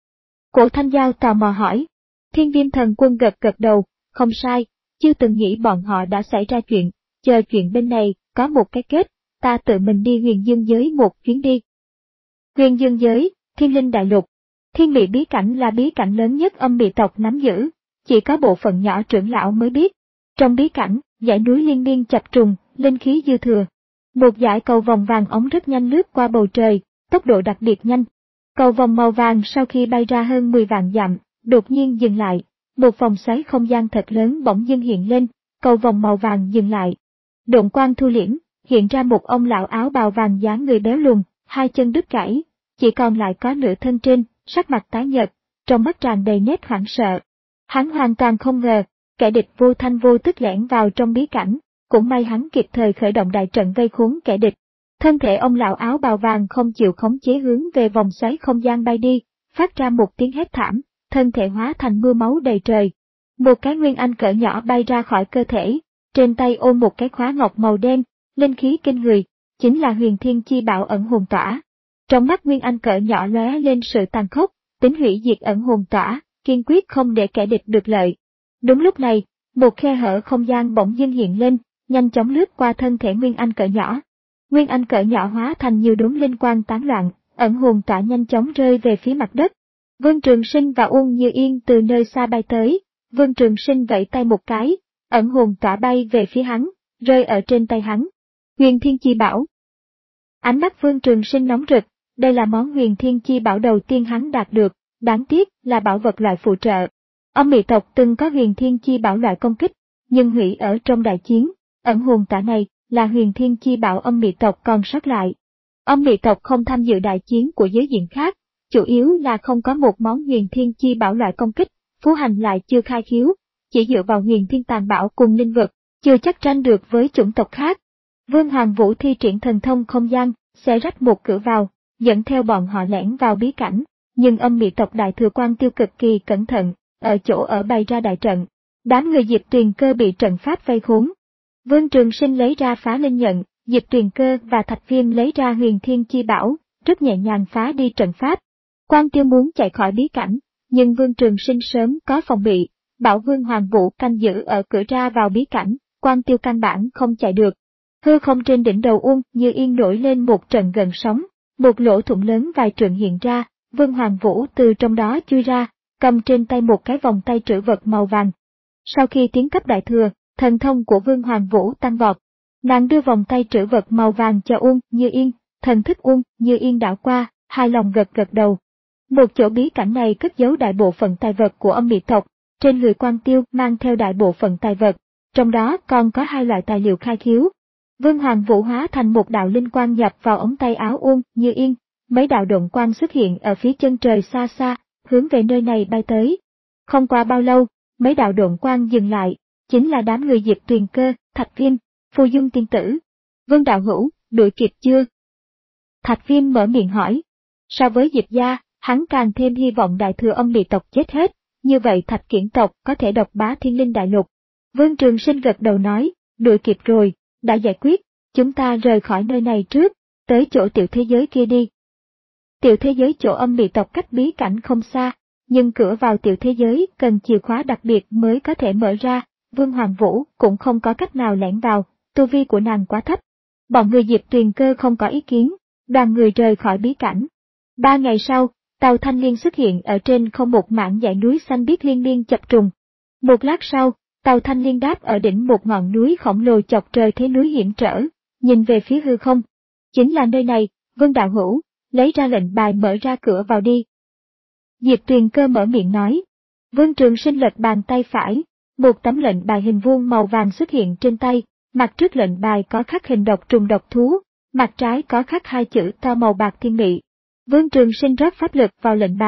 Cổ Thanh Giao tò mò hỏi. Thiên Viêm Thần Quân gật gật đầu, không sai, chưa từng nghĩ bọn họ đã xảy ra chuyện, chờ chuyện bên này có một cái kết, ta tự mình đi Huyền Dương giới một chuyến đi. Huyền Dương giới, Thiên Linh Đại Lục. Thiên Mị bí cảnh là bí cảnh lớn nhất âm mị tộc nắm giữ, chỉ có bộ phận nhỏ trưởng lão mới biết. Trong bí cảnh, dãy núi liên miên chập trùng, linh khí dư thừa. Một dải cầu vòng vàng ống rất nhanh lướt qua bầu trời, tốc độ đặc biệt nhanh. Cầu vòng màu vàng sau khi bay ra hơn mười vạn dặm, đột nhiên dừng lại. Một vòng xoáy không gian thật lớn bỗng dưng hiện lên, cầu vòng màu vàng dừng lại. Độn quang thu liễm, hiện ra một ông lão áo bào vàng dáng người béo lùn, hai chân đứt gãy, chỉ còn lại có nửa thân trên, sắc mặt tái nhợt, trong mắt tràn đầy nét hoảng sợ. Hắn hoàn toàn không ngờ, kẻ địch vô thanh vô tức lẻn vào trong bí cảnh, cũng may hắn kịp thời khởi động đại trận vây khốn kẻ địch. Thân thể ông lão áo bào vàng không chịu khống chế hướng về vòng xoáy không gian bay đi, phát ra một tiếng hét thảm, thân thể hóa thành mưa máu đầy trời. Một cái nguyên anh cỡ nhỏ bay ra khỏi cơ thể, trên tay ôm một cái khóa ngọc màu đen, linh khí kinh người, chính là Huyền Thiên Chi Bảo ẩn hồn tỏa. Trong mắt nguyên anh cỡ nhỏ lóe lên sự tàn khốc, tính hủy diệt ẩn hồn tỏa, kiên quyết không để kẻ địch được lợi. Đúng lúc này, một khe hở không gian bỗng dưng hiện lên, nhanh chóng lướt qua thân thể nguyên anh cỡ nhỏ. Nguyên anh cỡ nhỏ hóa thành nhiều đốm linh quang tán loạn, ẩn hồn tỏa nhanh chóng rơi về phía mặt đất. Vương Trường Sinh và Uông Như Yên từ nơi xa bay tới, Vương Trường Sinh vẫy tay một cái, ẩn hồn tỏa bay về phía hắn, rơi ở trên tay hắn. Huyền Thiên Chi Bảo. Ánh mắt Vương Trường Sinh nóng rực, đây là món Huyền Thiên Chi Bảo đầu tiên hắn đạt được, đáng tiếc là bảo vật loại phụ trợ. Âm mị tộc từng có Huyền Thiên Chi Bảo loại công kích, nhưng hủy ở trong đại chiến, ẩn hồn tỏa này là Huyền Thiên Chi Bảo âm mị tộc còn sót lại. Âm mị tộc không tham dự đại chiến của giới diện khác, chủ yếu là không có một món Huyền Thiên Chi Bảo loại công kích, Phú Hành lại chưa khai khiếu, chỉ dựa vào Huyền Thiên Tàn Bảo cùng linh vật, chưa chắc tranh được với chủng tộc khác. Vương Hoàng Vũ thi triển thần thông không gian, xé rách một cửa vào, dẫn theo bọn họ lẻn vào bí cảnh, nhưng âm mị tộc Đại Thừa Quan Tiêu cực kỳ cẩn thận, ở chỗ ở bày ra đại trận. Đám người Diệp Tuyền Cơ bị trận pháp vây khốn. Vương Trường Sinh lấy ra phá linh nhận, Diệp Tuyền Cơ và Thạch Viêm lấy ra Huyền Thiên Chi Bảo, rất nhẹ nhàng phá đi trận pháp. Quan Tiêu muốn chạy khỏi bí cảnh, nhưng Vương Trường Sinh sớm có phòng bị, bảo Vương Hoàng Vũ canh giữ ở cửa ra vào bí cảnh, Quan Tiêu căn bản không chạy được. Hư không trên đỉnh đầu Uông Như Yên nổi lên một trận gần sóng, một lỗ thủng lớn vài trượng hiện ra, Vương Hoàng Vũ từ trong đó chui ra, cầm trên tay một cái vòng tay trữ vật màu vàng. Sau khi tiến cấp đại thừa, thần thông của Vương Hoàng Vũ tăng vọt. Nàng đưa vòng tay trữ vật màu vàng cho Uông Như Yên, thần thức Uông Như Yên đảo qua, hài lòng gật gật đầu. Một chỗ bí cảnh này cất giấu đại bộ phận tài vật của âm mị tộc, trên người Quan Tiêu mang theo đại bộ phận tài vật, trong đó còn có hai loại tài liệu khai khiếu. Vương Hoàng Vũ hóa thành một đạo linh quang nhập vào ống tay áo Uông Như Yên, mấy đạo độn quang xuất hiện ở phía chân trời xa xa, hướng về nơi này bay tới. Không qua bao lâu, mấy đạo độn quang dừng lại, chính là đám người Diệp Tuyền Cơ, Thạch Viêm, Phù Dung tiên tử. Vương đạo hữu, đuổi kịp chưa? Thạch Viêm mở miệng hỏi. So với Diệp gia, hắn càng thêm hy vọng đại thừa âm mị tộc chết hết, như vậy Thạch Kiển tộc có thể độc bá Thiên Linh Đại Lục. Vương Trường Sinh gật đầu nói, đuổi kịp rồi, đã giải quyết, chúng ta rời khỏi nơi này trước, tới chỗ tiểu thế giới kia đi. Tiểu thế giới chỗ âm mị tộc cách bí cảnh không xa, nhưng cửa vào tiểu thế giới cần chìa khóa đặc biệt mới có thể mở ra, Vương Hoàng Vũ cũng không có cách nào lẻn vào, tu vi của nàng quá thấp. Bọn người Diệp Tuyền Cơ không có ý kiến, đoàn người rời khỏi bí cảnh. Ba ngày sau, tàu Thanh Liên xuất hiện ở trên không một mảng dãy núi xanh biếc liên miên chập trùng. Một lát sau, tàu Thanh Liên đáp ở đỉnh một ngọn núi khổng lồ chọc trời thế núi hiểm trở, nhìn về phía hư không. Chính là nơi này, Vương đạo hữu, lấy ra lệnh bài mở ra cửa vào đi. Diệp Tuyền Cơ mở miệng nói. Vương Trường Sinh lật bàn tay phải, một tấm lệnh bài hình vuông màu vàng xuất hiện trên tay, mặt trước lệnh bài có khắc hình độc trùng độc thú, mặt trái có khắc hai chữ to màu bạc thiên mị. Vương Trường Sinh rót pháp lực vào lệnh bài,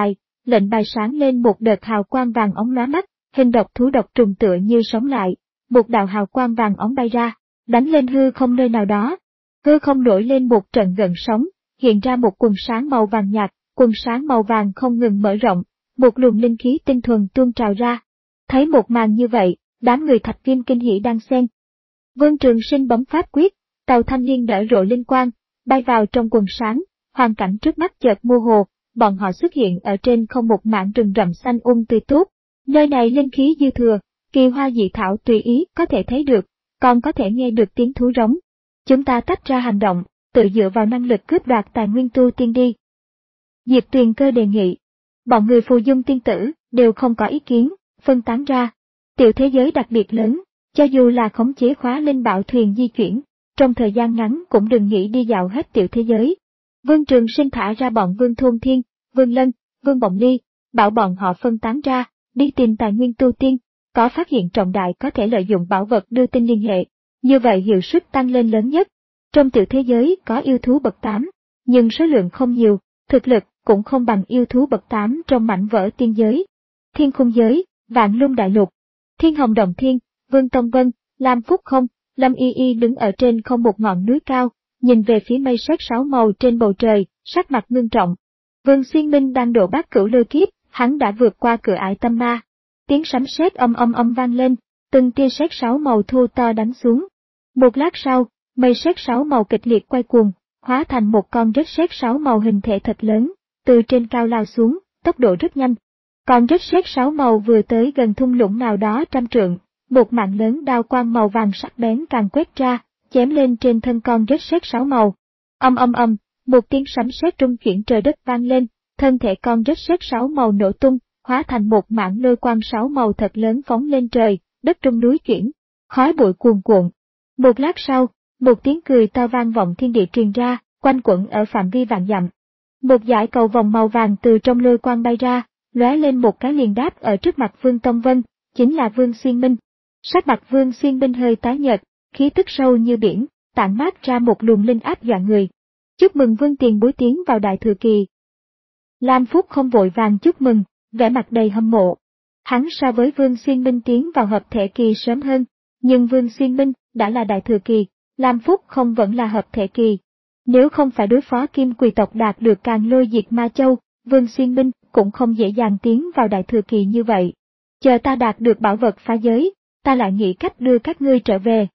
lệnh bài sáng lên một đợt hào quang vàng óng lóa mắt, hình độc thú độc trùng tựa như sống lại, một đạo hào quang vàng óng bay ra, đánh lên hư không nơi nào đó. Hư không nổi lên một trận gợn sóng, hiện ra một quần sáng màu vàng nhạt, quần sáng màu vàng không ngừng mở rộng, một luồng linh khí tinh thuần tuôn trào ra. Thấy một màn như vậy, đám người Thạch Viêm kinh hỉ đan xen. Vương Trường Sinh bấm pháp quyết, tàu thanh niên nở rộ linh quang, bay vào trong quần sáng, hoàn cảnh trước mắt chợt mơ hồ, bọn họ xuất hiện ở trên không một mảng rừng rậm xanh um tươi tốt. Nơi này linh khí dư thừa, kỳ hoa dị thảo tùy ý có thể thấy được, còn có thể nghe được tiếng thú rống. Chúng ta tách ra hành động, tự dựa vào năng lực cướp đoạt tài nguyên tu tiên đi. Diệp Tuyền Cơ đề nghị. Bọn người Phù Dung tiên tử đều không có ý kiến, phân tán ra. Tiểu thế giới đặc biệt lớn, cho dù là khống chế khóa linh bảo thuyền di chuyển, trong thời gian ngắn cũng đừng nghĩ đi dạo hết tiểu thế giới. Vương Trường Sinh thả ra bọn Vương Thôn Thiên, Vương Lân, Vương Bồng Ly, bảo bọn họ phân tán ra, đi tìm tài nguyên tu tiên, có phát hiện trọng đại có thể lợi dụng bảo vật đưa tin liên hệ, như vậy hiệu suất tăng lên lớn nhất. Trong tiểu thế giới có yêu thú bậc tám, nhưng số lượng không nhiều, thực lực cũng không bằng yêu thú bậc tám trong mảnh vỡ tiên giới. Thiên Khung giới, Vạn Lung Đại Lục, Thiên Hồng Đồng Thiên, Vương Tông Vân, Lam Phúc Không, Lâm Y Y đứng ở trên không một ngọn núi cao, nhìn về phía mây sét sáu màu trên bầu trời, sắc mặt ngưng trọng. Vương Xuyên Minh đang độ bát cửu lôi kiếp, hắn đã vượt qua cửa ải tâm ma. Tiếng sấm sét âm âm âm vang lên, từng tia sét sáu màu thu to đánh xuống. Một lát sau, mây sét sáu màu kịch liệt quay cuồng, hóa thành một con rết sét sáu màu hình thể thật lớn, từ trên cao lao xuống, tốc độ rất nhanh. Con rết sét sáu màu vừa tới gần thung lũng nào đó trăm trượng, một mạng lớn đao quang màu vàng sắc bén càng quét ra, chém lên trên thân con rết sét sáu màu. Âm âm âm, một tiếng sấm sét rung chuyển trời đất vang lên, thân thể con rết sét sáu màu nổ tung, hóa thành một mảng lôi quang sáu màu thật lớn phóng lên trời, đất rung núi chuyển, khói bụi cuồn cuộn. Một lát sau, một tiếng cười to vang vọng thiên địa truyền ra, quanh quẩn ở phạm vi vạn dặm. Một dải cầu vòng màu vàng từ trong lôi quang bay ra, lóe lên một cái liền đáp ở trước mặt Vương Tông Vân, chính là Vương Xuyên Minh. Sắc mặt Vương Xuyên Minh hơi tái nhợt, khí tức sâu như biển, tản mát ra một luồng linh áp dọa người. Chúc mừng Vương Tiền Bối tiến vào Đại Thừa Kỳ. Lam Phúc Không vội vàng chúc mừng, vẻ mặt đầy hâm mộ. Hắn so với Vương Xuyên Minh tiến vào hợp thể kỳ sớm hơn, nhưng Vương Xuyên Minh đã là Đại Thừa Kỳ, Lam Phúc Không vẫn là hợp thể kỳ. Nếu không phải đối phó Kim Quỳ tộc đạt được Càn Lôi Diệt Ma Châu, Vương Xuyên Minh cũng không dễ dàng tiến vào Đại Thừa Kỳ như vậy. Chờ ta đạt được bảo vật phá giới, ta lại nghĩ cách đưa các ngươi trở về.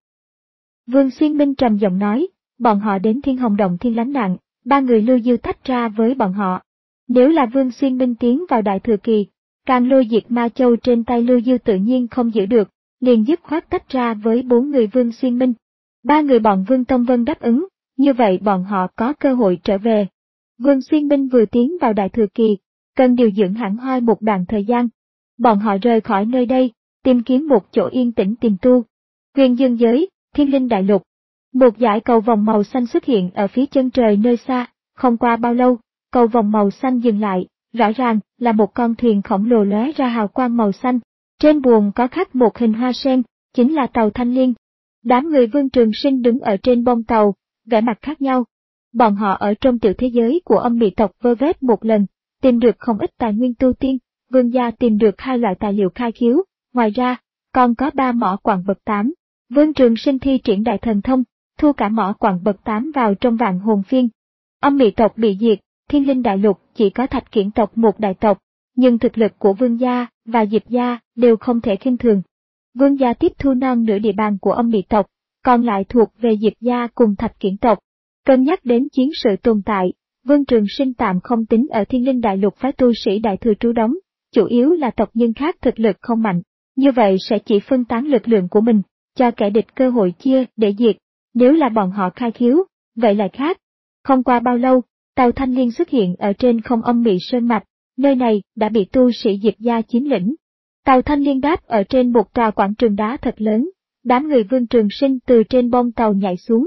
Vương Xuyên Minh trầm giọng nói, bọn họ đến Thiên Hồng Động Thiên lánh nạn, ba người Lưu Diêu tách ra với bọn họ. Nếu là Vương Xuyên Minh tiến vào Đại Thừa Kỳ, Càn Lôi Diệt Ma Châu trên tay Lưu Diêu tự nhiên không giữ được, liền dứt khoát tách ra với bốn người Vương Xuyên Minh. Ba người bọn Vương Tông Vân đáp ứng, như vậy bọn họ có cơ hội trở về. Vương Xuyên Minh vừa tiến vào Đại Thừa Kỳ, cần điều dưỡng hẳn hoi một đoạn thời gian. Bọn họ rời khỏi nơi đây, tìm kiếm một chỗ yên tĩnh tìm tu. Huyền Dương giới, Thiên Linh Đại Lục. Một dải cầu vòng màu xanh xuất hiện ở phía chân trời nơi xa, không qua bao lâu, cầu vòng màu xanh dừng lại, rõ ràng là một con thuyền khổng lồ lóe ra hào quang màu xanh. Trên buồng có khắc một hình hoa sen, chính là tàu Thanh Liên. Đám người Vương Trường Sinh đứng ở trên bông tàu, vẻ mặt khác nhau. Bọn họ ở trong tiểu thế giới của âm mị tộc vơ vét một lần, tìm được không ít tài nguyên tu tiên, Vương gia tìm được hai loại tài liệu khai khiếu, ngoài ra, còn có ba mỏ quặng bậc tám. Vương Trường Sinh thi triển đại thần thông, thu cả mỏ quặng bậc tám vào trong vạn hồn phiên. Âm mị tộc bị diệt, Thiên Linh Đại Lục chỉ có Thạch Kiển tộc một đại tộc, nhưng thực lực của Vương gia và Diệp gia đều không thể khinh thường. Vương gia tiếp thu non nửa địa bàn của âm mị tộc, còn lại thuộc về Diệp gia cùng Thạch Kiển tộc. Cân nhắc đến chiến sự tồn tại, Vương Trường Sinh tạm không tính ở Thiên Linh Đại Lục phái tu sĩ đại thừa trú đóng, chủ yếu là tộc nhân khác thực lực không mạnh, như vậy sẽ chỉ phân tán lực lượng của mình, cho kẻ địch cơ hội chia để diệt. Nếu là bọn họ khai khiếu, vậy lại khác. Không qua bao lâu, tàu Thanh Liên xuất hiện ở trên không âm mị sơn mạch, nơi này đã bị tu sĩ Diệp gia chiếm lĩnh. Tàu Thanh Liên đáp ở trên một tòa quảng trường đá thật lớn, đám người Vương Trường Sinh từ trên bông tàu nhảy xuống.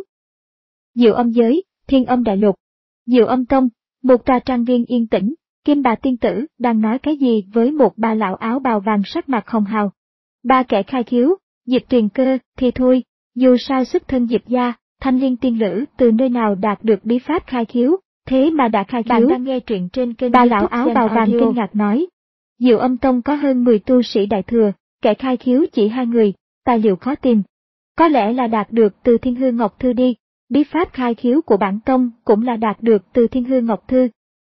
Diệu Âm giới, Thiên Âm Đại Lục. Diệu Âm Tông, một tòa trang viên yên tĩnh, Kim Bà tiên tử đang nói cái gì với một bà lão áo bào vàng sắc mặt hồng hào. Ba kẻ khai khiếu, Diệp Tuyền Cơ, thì thôi, dù sao xuất thân Diệp gia, Thanh Liên tiên nữ từ nơi nào đạt được bí pháp khai khiếu, thế mà đã khai khiếu. Bạn đang nghe truyện trên kênh Bà lão YouTube áo Gen bào vàng Audio. kinh ngạc nói. Diệu Âm Tông có hơn mười tu sĩ đại thừa, kẻ khai khiếu chỉ hai người, tài liệu khó tìm. Có lẽ là đạt được từ Thiên Hư Ngọc Thư đi, bí pháp khai khiếu của bản tông cũng là đạt được từ Thiên Hư Ngọc Thư.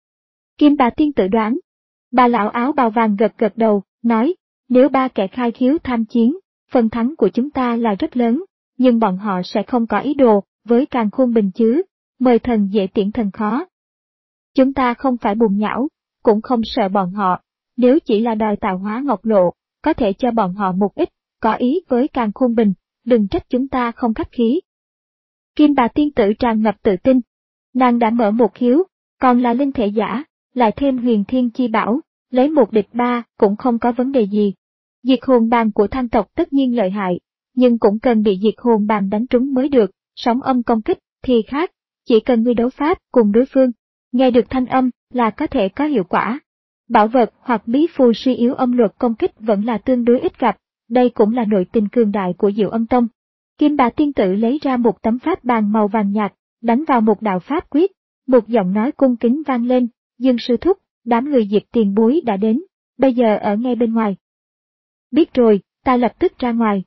Kim Bà tiên tự đoán. Bà lão áo bào vàng gật gật đầu, nói, nếu ba kẻ khai khiếu tham chiến, phần thắng của chúng ta là rất lớn, nhưng bọn họ sẽ không có ý đồ với Càn Khôn Bình chứ, mời thần dễ tiễn thần khó. Chúng ta không phải bùn nhão, cũng không sợ bọn họ, nếu chỉ là đòi tạo hóa ngọc lộ, có thể cho bọn họ một ít, có ý với Càn Khôn Bình, đừng trách chúng ta không khách khí. Kim Bà tiên tử tràn ngập tự tin, nàng đã mở một khiếu, còn là linh thể giả, lại thêm huyền thiên chi bảo, lấy một địch ba cũng không có vấn đề gì. Diệt hồn bàn của thanh tộc tất nhiên lợi hại, nhưng cũng cần bị diệt hồn bàn đánh trúng mới được, sóng âm công kích thì khác, chỉ cần ngươi đấu pháp cùng đối phương, nghe được thanh âm là có thể có hiệu quả. Bảo vật hoặc bí phù suy yếu âm luật công kích vẫn là tương đối ít gặp, đây cũng là nội tình cường đại của Diệu Âm Tông. Kim Bà tiên tử lấy ra một tấm pháp bàn màu vàng nhạt, đánh vào một đạo pháp quyết, một giọng nói cung kính vang lên, Dương sư thúc, đám người Diệp tiền bối đã đến, bây giờ ở ngay bên ngoài. Biết rồi, ta lập tức ra ngoài.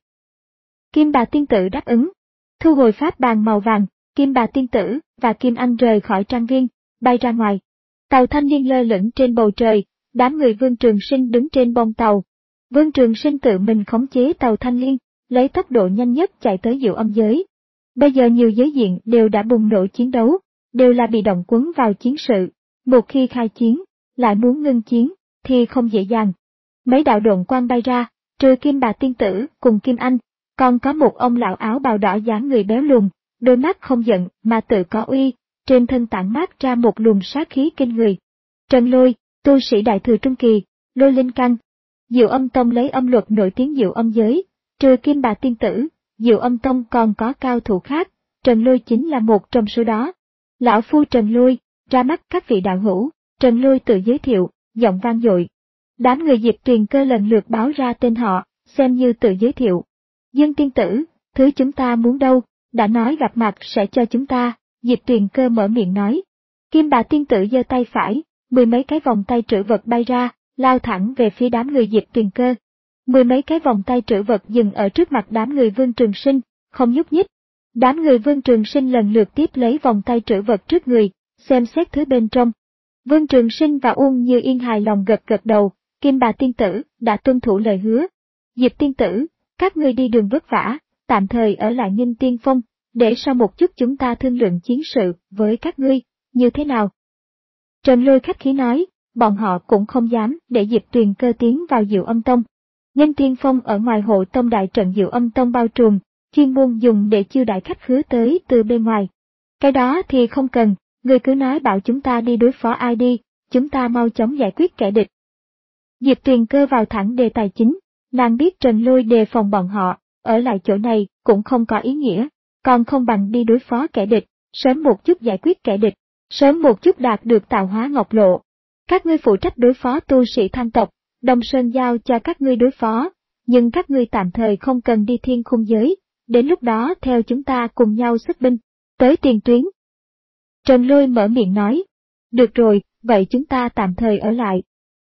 Kim Bà tiên tử đáp ứng. Thu hồi pháp bàn màu vàng, Kim Bà tiên tử và Kim Anh rời khỏi trang viên, bay ra ngoài. Tàu thanh niên lơ lửng trên bầu trời, đám người Vương Trường Sinh đứng trên bông tàu. Vương Trường Sinh tự mình khống chế tàu thanh niên, lấy tốc độ nhanh nhất chạy tới Diệu Âm giới. Bây giờ nhiều giới diện đều đã bùng nổ chiến đấu, đều là bị động quấn vào chiến sự. Một khi khai chiến, lại muốn ngưng chiến, thì không dễ dàng. Mấy đạo độn quang bay ra, trừ Kim Bà tiên tử cùng Kim Anh, còn có một ông lão áo bào đỏ dáng người béo lùn, đôi mắt không giận mà tự có uy, trên thân tản mát ra một luồng sát khí kinh người. Trần Lôi, tu sĩ đại thừa trung kỳ, Lôi Linh Căn. Diệu Âm Tông lấy âm luật nổi tiếng Diệu Âm giới, trừ Kim Bà tiên tử, Diệu Âm Tông còn có cao thủ khác, Trần Lôi chính là một trong số đó. Lão phu Trần Lôi, ra mắt các vị đạo hữu, Trần Lôi tự giới thiệu, giọng vang dội. Đám người Diệp Tuyền Cơ lần lượt báo ra tên họ, xem như tự giới thiệu. Dương tiên tử, thứ chúng ta muốn đâu, đã nói gặp mặt sẽ cho chúng ta, Diệp Tuyền Cơ mở miệng nói. Kim Bà tiên tử giơ tay phải, mười mấy cái vòng tay trữ vật bay ra, lao thẳng về phía đám người Diệp Tuyền Cơ. Mười mấy cái vòng tay trữ vật dừng ở trước mặt đám người Vương Trường Sinh, không nhúc nhích. Đám người Vương Trường Sinh lần lượt tiếp lấy vòng tay trữ vật trước người, xem xét thứ bên trong. Vương Trường Sinh và Uông Như Yên hài lòng gật gật đầu, Kim Bà tiên tử đã tuân thủ lời hứa. Diệp tiên tử, các ngươi đi đường vất vả, tạm thời ở lại Nghinh Tiên Phong, để sau một chút chúng ta thương lượng chiến sự với các ngươi, như thế nào? Trần Lôi khách khí nói, bọn họ cũng không dám để Diệp Tuyền Cơ tiến vào Diệu Âm Tông. Nghinh Tiên Phong ở ngoài hộ tông đại trận Diệu Âm Tông bao trùm, chuyên môn dùng để chiêu đãi khách khứa tới từ bên ngoài. Cái đó thì không cần, người cứ nói bảo chúng ta đi đối phó ai đi, chúng ta mau chóng giải quyết kẻ địch. Diệp Tuyền Cơ vào thẳng đề tài chính, nàng biết Trần Lôi đề phòng bọn họ, ở lại chỗ này cũng không có ý nghĩa, còn không bằng đi đối phó kẻ địch, sớm một chút giải quyết kẻ địch, sớm một chút đạt được tạo hóa ngọc lộ. Các ngươi phụ trách đối phó tu sĩ Thanh tộc, Đông Sơn giao cho các ngươi đối phó, nhưng các ngươi tạm thời không cần đi thiên khung giới, đến lúc đó theo chúng ta cùng nhau xuất binh, tới tiền tuyến. Trần Lôi mở miệng nói, được rồi, vậy chúng ta tạm thời ở lại.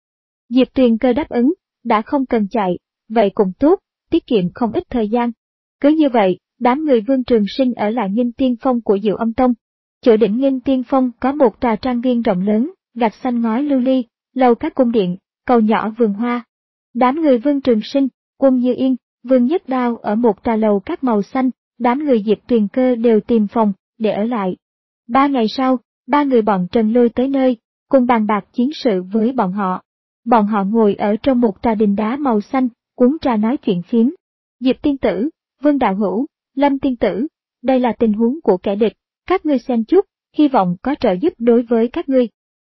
Diệp Tuyền Cơ đáp ứng, đã không cần chạy, vậy cũng tốt, tiết kiệm không ít thời gian. Cứ như vậy, đám người Vương Trường Sinh ở lại Nghinh Tiên Phong của Diệu Âm Tông. Chỗ đỉnh Nghinh Tiên Phong có một tòa trang viên rộng lớn, gạch xanh ngói lưu ly, lầu các cung điện, cầu nhỏ vườn hoa. Đám người Vương Trường Sinh, Quân Như Yên, Vương Nhất Đao ở một tòa lầu các màu xanh, đám người Diệp Tuyền Cơ đều tìm phòng để ở lại. Ba ngày sau, ba người bọn Trần Lôi tới nơi, cùng bàn bạc chiến sự với bọn họ. Bọn họ ngồi ở trong một tòa đình đá màu xanh, uống trà nói chuyện phiếm. Diệp tiên tử, Vương đạo hữu, Lâm tiên tử, đây là tình huống của kẻ địch, các ngươi xem chút, hy vọng có trợ giúp đối với các ngươi.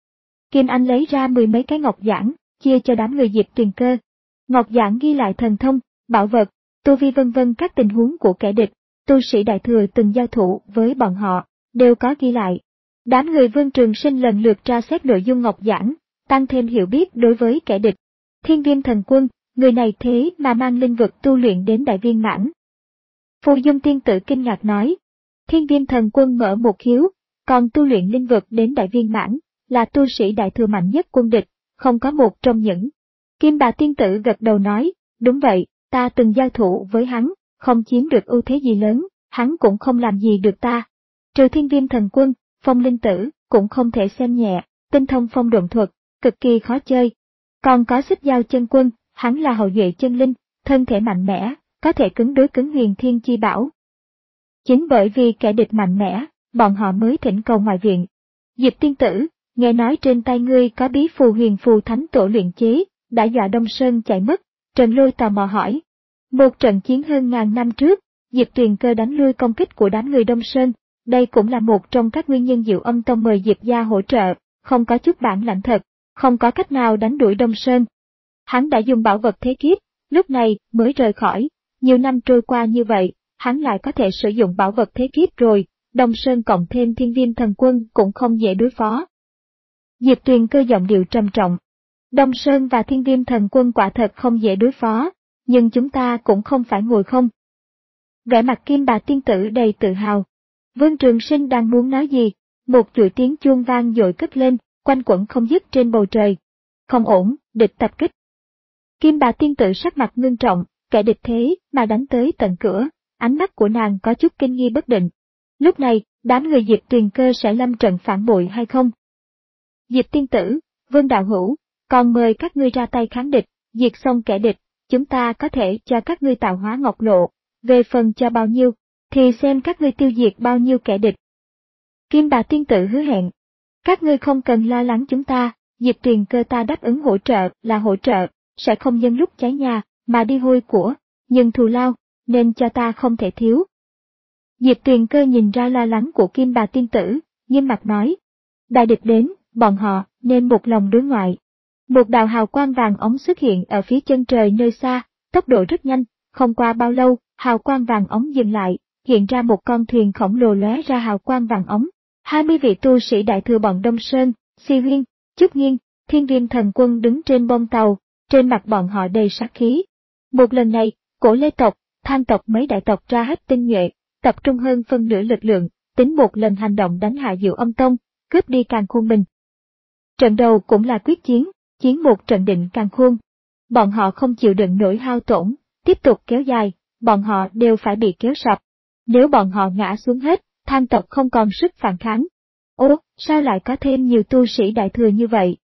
Kim Anh lấy ra mười mấy cái ngọc giản, chia cho đám người Diệp Tuyền Cơ. Ngọc giản ghi lại thần thông, bảo vật, tu vi vân vân các tình huống của kẻ địch, tu sĩ đại thừa từng giao thủ với bọn họ, đều có ghi lại. Đám người Vương Trường Sinh lần lượt tra xét nội dung ngọc giản, tăng thêm hiểu biết đối với kẻ địch. Thiên Viêm thần quân, người này thế mà mang linh vực tu luyện đến đại viên mãn. Phù Dung tiên tử kinh ngạc nói, Thiên Viêm thần quân mở một khiếu, còn tu luyện linh vực đến đại viên mãn, là tu sĩ đại thừa mạnh nhất quân địch, không có một trong những. Kim Bà tiên tử gật đầu nói, đúng vậy, ta từng giao thủ với hắn, không chiếm được ưu thế gì lớn, hắn cũng không làm gì được ta. Trừ Thiên Viêm thần quân, Phong Linh tử, cũng không thể xem nhẹ, tinh thông phong độn thuật, cực kỳ khó chơi. Còn có Xích Giao chân quân, hắn là hậu duệ chân linh, thân thể mạnh mẽ, có thể cứng đối cứng huyền thiên chi bảo. Chính bởi vì kẻ địch mạnh mẽ, bọn họ mới thỉnh cầu ngoại viện. Diệp tiên tử, nghe nói trên tay ngươi có bí phù huyền phù thánh tổ luyện chế, đã dọa Đông Sơn chạy mất. Trần Lôi tò mò hỏi. Một trận chiến hơn ngàn năm trước, Diệp Tuyền Cơ đánh lui công kích của đám người Đông Sơn, đây cũng là một trong các nguyên nhân Diệu Âm Tông mời Diệp gia hỗ trợ, không có chút bản lãnh thật, không có cách nào đánh đuổi Đông Sơn. Hắn đã dùng bảo vật thế kiếp, lúc này mới rời khỏi, nhiều năm trôi qua như vậy, hắn lại có thể sử dụng bảo vật thế kiếp rồi, Đông Sơn cộng thêm Thiên Viêm thần quân cũng không dễ đối phó. Diệp Tuyền Cơ giọng điệu trầm trọng. Đông Sơn và Thiên Viêm thần quân quả thật không dễ đối phó, nhưng chúng ta cũng không phải ngồi không. Vẻ mặt Kim Bà tiên tử đầy tự hào. Vương Trường Sinh đang muốn nói gì, một chuỗi tiếng chuông vang dội cất lên, quanh quẩn không dứt trên bầu trời. Không ổn, địch tập kích. Kim Bà tiên tử sắc mặt ngưng trọng, kẻ địch thế mà đánh tới tận cửa, ánh mắt của nàng có chút kinh nghi bất định. Lúc này, đám người Diệp Tuyền Cơ sẽ lâm trận phản bội hay không? Diệp tiên tử, Vương đạo hữu, còn mời các ngươi ra tay kháng địch, diệt xong kẻ địch, chúng ta có thể cho các ngươi tạo hóa ngọc lộ, về phần cho bao nhiêu, thì xem các ngươi tiêu diệt bao nhiêu kẻ địch. Kim Bà tiên tử hứa hẹn, các ngươi không cần lo lắng chúng ta, Diệp Tuyền Cơ ta đáp ứng hỗ trợ là hỗ trợ, sẽ không nhân lúc cháy nhà, mà đi hôi của, nhưng thù lao, nên cho ta không thể thiếu. Diệp Tuyền Cơ nhìn ra lo lắng của Kim Bà tiên tử, nghiêm mặt nói, đại địch đến, bọn họ nên một lòng đối ngoại. Một đạo hào quang vàng ống xuất hiện ở phía chân trời nơi xa, tốc độ rất nhanh, không qua bao lâu, hào quang vàng ống dừng lại, hiện ra một con thuyền khổng lồ lóe ra hào quang vàng ống. Hai mươi vị tu sĩ đại thừa bọn Đông Sơn, Si Huyên, Trúc Nghiên, Thiên Viêm thần quân đứng trên bông tàu, trên mặt bọn họ đầy sát khí. Một lần này, Cổ Lê tộc, Than tộc mấy đại tộc ra hết tinh nhuệ, tập trung hơn phân nửa lực lượng, tính một lần hành động đánh hạ Diệu Âm Tông, cướp đi Càn Khôn Bình. Trận đầu cũng là quyết chiến, chiến một trận định Càn Khôn. Bọn họ không chịu đựng nổi hao tổn, tiếp tục kéo dài, bọn họ đều phải bị kéo sập. Nếu bọn họ ngã xuống hết, Than tộc không còn sức phản kháng. Ố, sao lại có thêm nhiều tu sĩ đại thừa như vậy?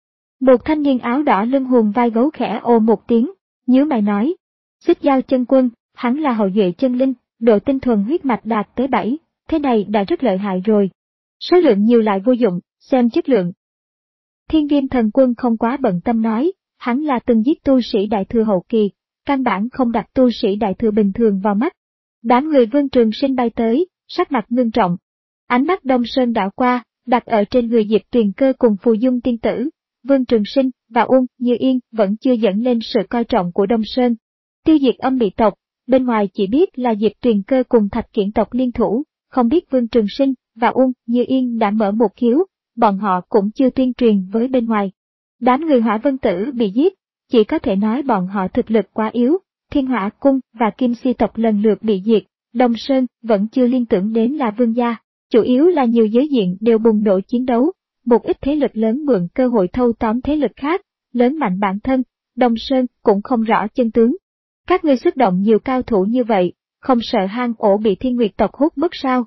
Một thanh niên áo đỏ lưng hùm vai gấu khẽ ồ một tiếng, nhíu mày nói. Xích Giao chân quân, hắn là hậu duệ chân linh, độ tinh thuần huyết mạch đạt tới bảy, thế này đã rất lợi hại rồi. Số lượng nhiều lại vô dụng, xem chất lượng. Thiên Viêm thần quân không quá bận tâm nói, hắn là từng giết tu sĩ đại thừa hậu kỳ, căn bản không đặt tu sĩ đại thừa bình thường vào mắt. Đám người Vương Trường Sinh bay tới, sắc mặt ngưng trọng. Ánh mắt Đông Sơn đảo qua, đặt ở trên người Diệp Tuyền Cơ cùng Phù Dung tiên tử. Vương Trường Sinh và Uông Như Yên vẫn chưa dẫn lên sự coi trọng của Đông Sơn. Tiêu diệt âm bị tộc, bên ngoài chỉ biết là Diệp Tuyền Cơ cùng Thạch Kiển tộc liên thủ, không biết Vương Trường Sinh và Uông Như Yên đã mở một khiếu, bọn họ cũng chưa tuyên truyền với bên ngoài. Đám người Hỏa Vân Tử bị giết, chỉ có thể nói bọn họ thực lực quá yếu, Thiên Hỏa Cung và Kim Si tộc lần lượt bị diệt, Đông Sơn vẫn chưa liên tưởng đến là vương gia, chủ yếu là nhiều giới diện đều bùng nổ chiến đấu, một ít thế lực lớn mượn cơ hội thâu tóm thế lực khác, lớn mạnh bản thân, Đông Sơn cũng không rõ chân tướng. Các ngươi xuất động nhiều cao thủ như vậy, không sợ hang ổ bị Thiên Nguyệt tộc hút mất sao?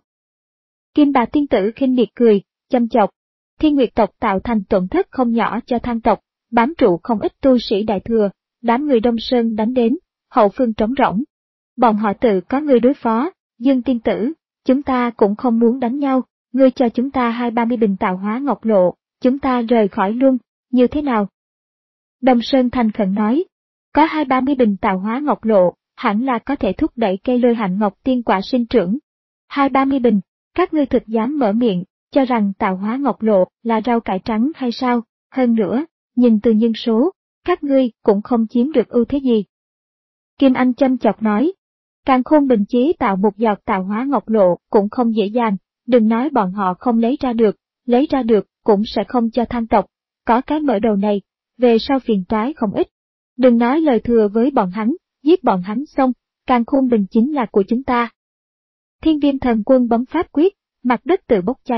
Kim Bà tiên tử khinh miệt cười, châm chọc. Thiên Nguyệt tộc tạo thành tổn thất không nhỏ cho Than tộc, bám trụ không ít tu sĩ đại thừa, đám người Đông Sơn đánh đến, hậu phương trống rỗng. Bọn họ tự có người đối phó, Dương tiên tử, chúng ta cũng không muốn đánh nhau, ngươi cho chúng ta hai ba mươi bình tạo hóa ngọc lộ, chúng ta rời khỏi luôn, như thế nào? Đông Sơn thành khẩn nói, có hai ba mươi bình tạo hóa ngọc lộ, hẳn là có thể thúc đẩy cây lôi hạnh ngọc tiên quả sinh trưởng. Hai ba mươi bình, các ngươi thực dám mở miệng, cho rằng tạo hóa ngọc lộ là rau cải trắng hay sao? Hơn nữa, nhìn từ nhân số, các ngươi cũng không chiếm được ưu thế gì. Kim Anh châm chọc nói, Càn Khôn Bình chế tạo một giọt tạo hóa ngọc lộ cũng không dễ dàng, đừng nói bọn họ không lấy ra được, lấy ra được cũng sẽ không cho Than tộc, có cái mở đầu này, về sau phiền toái không ít. Đừng nói lời thừa với bọn hắn, giết bọn hắn xong, Càn Khôn Bình chính là của chúng ta. Thiên Viêm thần quân bấm pháp quyết, mặt đất tự bốc cháy,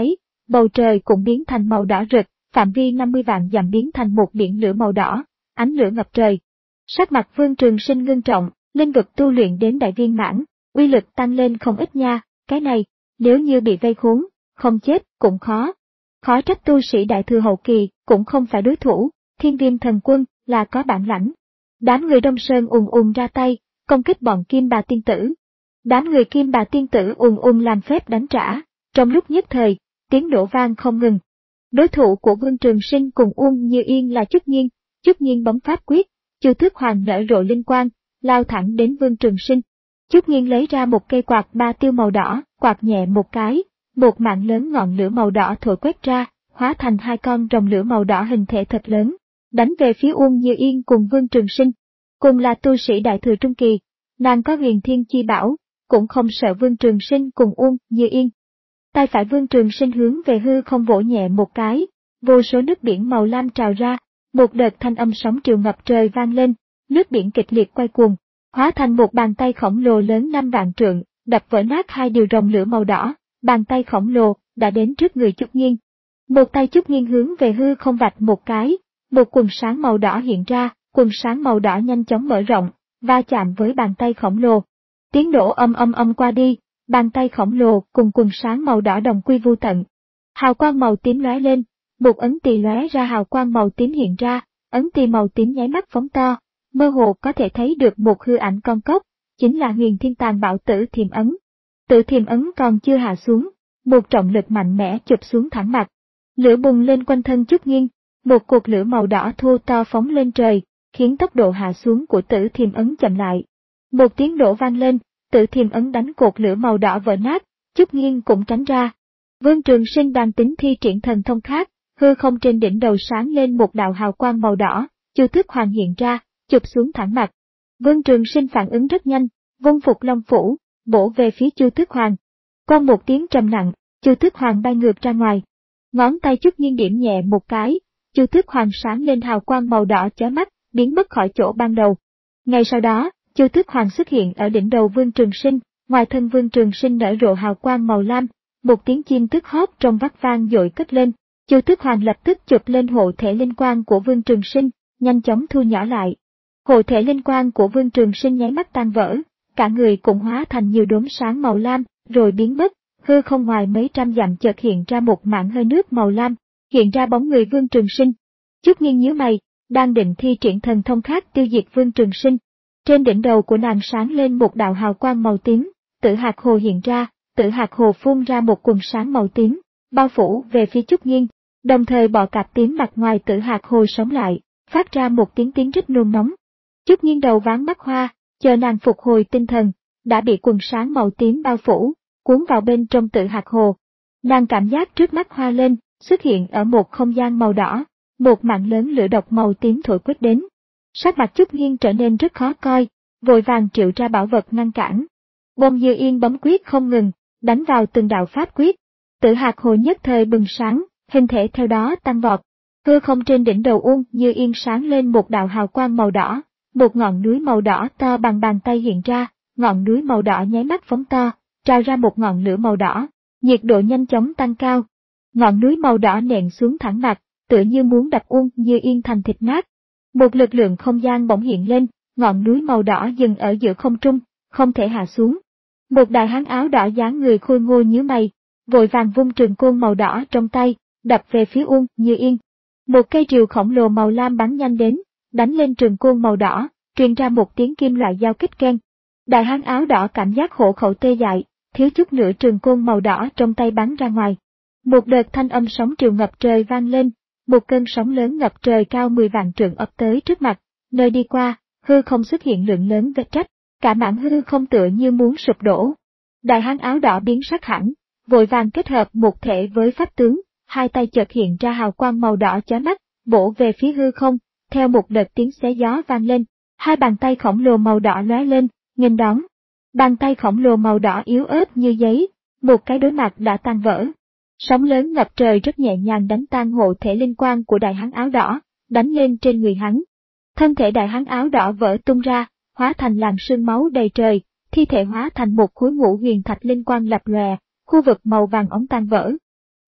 bầu trời cũng biến thành màu đỏ rực, phạm vi năm mươi vạn dặm biến thành một biển lửa màu đỏ, ánh lửa ngập trời. Sắc mặt Vương Trường Sinh ngưng trọng, linh vực tu luyện đến đại viên mãn, uy lực tăng lên không ít nha, cái này, nếu như bị vây khốn, không chết cũng khó. Khó trách tu sĩ đại thừa hậu kỳ cũng không phải đối thủ, Thiên Viêm thần quân là có bản lãnh. Đám người Đông Sơn ùn ùn ra tay, công kích bọn Kim Bà tiên tử. Đám người Kim Bà tiên tử ùn ùn làm phép đánh trả, trong lúc nhất thời, tiếng nổ vang không ngừng. Đối thủ của Vương Trường Sinh cùng Uông Như Yên là Chúc Nhiên, Chúc Nhiên bấm pháp quyết, Chu Tước Hoàng nở rộ linh quang, lao thẳng đến Vương Trường Sinh. Chúc Nhiên lấy ra một cây quạt ba tiêu màu đỏ, quạt nhẹ một cái, một mạng lớn ngọn lửa màu đỏ thổi quét ra, hóa thành hai con rồng lửa màu đỏ hình thể thật lớn, đánh về phía Uông Như Yên cùng Vương Trường Sinh. Cùng là tu sĩ đại thừa trung kỳ, nàng có huyền thiên chi bảo, cũng không sợ Vương Trường Sinh cùng Uông Như Yên. Tay phải Vương Trường Sinh hướng về hư không vỗ nhẹ một cái, vô số nước biển màu lam trào ra, một đợt thanh âm sóng triều ngập trời vang lên, nước biển kịch liệt quay cuồng, hóa thành một bàn tay khổng lồ lớn năm vạn trượng, đập vỡ nát hai điều rồng lửa màu đỏ, bàn tay khổng lồ đã đến trước người Chúc Nhiên. Một tay Chúc Nhiên hướng về hư không vạch một cái, một quần sáng màu đỏ hiện ra, quần sáng màu đỏ nhanh chóng mở rộng, va chạm với bàn tay khổng lồ. Tiếng nổ âm âm âm qua đi, bàn tay khổng lồ cùng quần sáng màu đỏ đồng quy vu tận. Hào quang màu tím lóe lên, một ấn tỳ lóe ra hào quang màu tím hiện ra, ấn tỳ màu tím nháy mắt phóng to, mơ hồ có thể thấy được một hư ảnh con cốc, chính là Huyền Thiên Tàn Bạo Tử Thiềm Ấn. Tử Thiềm Ấn còn chưa hạ xuống, một trọng lực mạnh mẽ chụp xuống thẳng mặt. Lửa bùng lên quanh thân Chúc Nhiên, một cột lửa màu đỏ thô to phóng lên trời, khiến tốc độ hạ xuống của Tử Thiềm Ấn chậm lại. Một tiếng nổ vang lên, Tử Thiềm Ấn đánh cột lửa màu đỏ vỡ nát, Chúc Nhiên cũng tránh ra. Vương Trường Sinh đang tính thi triển thần thông khác, hư không trên đỉnh đầu sáng lên một đạo hào quang màu đỏ, Chu Tước Hoàng hiện ra, chụp xuống thẳng mặt. Vương Trường Sinh phản ứng rất nhanh, vung Phục Long Phủ, bổ về phía Chu Tước Hoàng. Con một tiếng trầm nặng, Chu Tước Hoàng bay ngược ra ngoài. Ngón tay Chúc Nhiên điểm nhẹ một cái, Chu Tước Hoàng sáng lên hào quang màu đỏ chói mắt, biến mất khỏi chỗ ban đầu. Ngay sau đó, Chu Tước Hoàng xuất hiện ở đỉnh đầu Vương Trường Sinh, ngoài thân Vương Trường Sinh nở rộ hào quang màu lam, một tiếng chim tức hót trong vắt vang dội cất lên. Chu Tước Hoàng lập tức chụp lên hộ thể linh quang của Vương Trường Sinh, nhanh chóng thu nhỏ lại. Hộ thể linh quang của Vương Trường Sinh nháy mắt tan vỡ, cả người cũng hóa thành nhiều đốm sáng màu lam, rồi biến mất. Hư không ngoài mấy trăm dặm chợt hiện ra một mảng hơi nước màu lam, hiện ra bóng người Vương Trường Sinh. Chúc Nhiên nhíu mày, đang định thi triển thần thông khác tiêu diệt Vương Trường Sinh. Trên đỉnh đầu của nàng sáng lên một đạo hào quang màu tím, Tử Hạc Hồ hiện ra, Tử Hạc Hồ phun ra một quần sáng màu tím, bao phủ về phía Chúc Nhiên, đồng thời bọ cạp tím mặt ngoài Tử Hạc Hồ sống lại, phát ra một tiếng tiếng rít nôn nóng. Chúc Nhiên đầu váng mắt hoa, chờ nàng phục hồi tinh thần, đã bị quần sáng màu tím bao phủ, cuốn vào bên trong Tử Hạc Hồ. Nàng cảm giác trước mắt hoa lên, xuất hiện ở một không gian màu đỏ, một mạng lớn lửa độc màu tím thổi quét đến. Sắc mặt Chúc Nhiên trở nên rất khó coi, vội vàng triệu ra bảo vật ngăn cản. Uông Như Yên bấm quyết không ngừng, đánh vào từng đạo pháp quyết. Tử Hạc Hồ nhất thời bừng sáng, hình thể theo đó tăng vọt. Hư không trên đỉnh đầu Uông Như Yên sáng lên một đạo hào quang màu đỏ, một ngọn núi màu đỏ to bằng bàn tay hiện ra, ngọn núi màu đỏ nháy mắt phóng to, trào ra một ngọn lửa màu đỏ, nhiệt độ nhanh chóng tăng cao. Ngọn núi màu đỏ nện xuống thẳng mặt, tựa như muốn đập Uông Như Yên thành thịt nát. Một lực lượng không gian bỗng hiện lên, ngọn núi màu đỏ dừng ở giữa không trung, không thể hạ xuống. Một đại hán áo đỏ dáng người khôi ngô nhíu mày, vội vàng vung trường côn màu đỏ trong tay, đập về phía Uông Như Yên. Một cây rìu khổng lồ màu lam bắn nhanh đến, đánh lên trường côn màu đỏ, truyền ra một tiếng kim loại giao kích keng. Đại hán áo đỏ cảm giác hổ khẩu tê dại, thiếu chút nữa trường côn màu đỏ trong tay bắn ra ngoài. Một đợt thanh âm sóng triều ngập trời vang lên, một cơn sóng lớn ngập trời cao mười vạn trượng ập tới trước mặt, nơi đi qua, hư không xuất hiện lượng lớn vết rách, cả mảng hư không tựa như muốn sụp đổ. Đại hán áo đỏ biến sắc hẳn, vội vàng kết hợp một thể với pháp tướng, hai tay chợt hiện ra hào quang màu đỏ chói mắt, bổ về phía hư không, theo một đợt tiếng xé gió vang lên, hai bàn tay khổng lồ màu đỏ lóe lên, nghênh đón. Bàn tay khổng lồ màu đỏ yếu ớt như giấy, một cái đối mặt đã tan vỡ. Sóng lớn ngập trời rất nhẹ nhàng đánh tan hộ thể linh quang của đại hán áo đỏ, đánh lên trên người hắn. Thân thể đại hán áo đỏ vỡ tung ra, hóa thành làn sương máu đầy trời, thi thể hóa thành một khối ngũ huyền thạch linh quang lập lòe, khu vực màu vàng óng tan vỡ.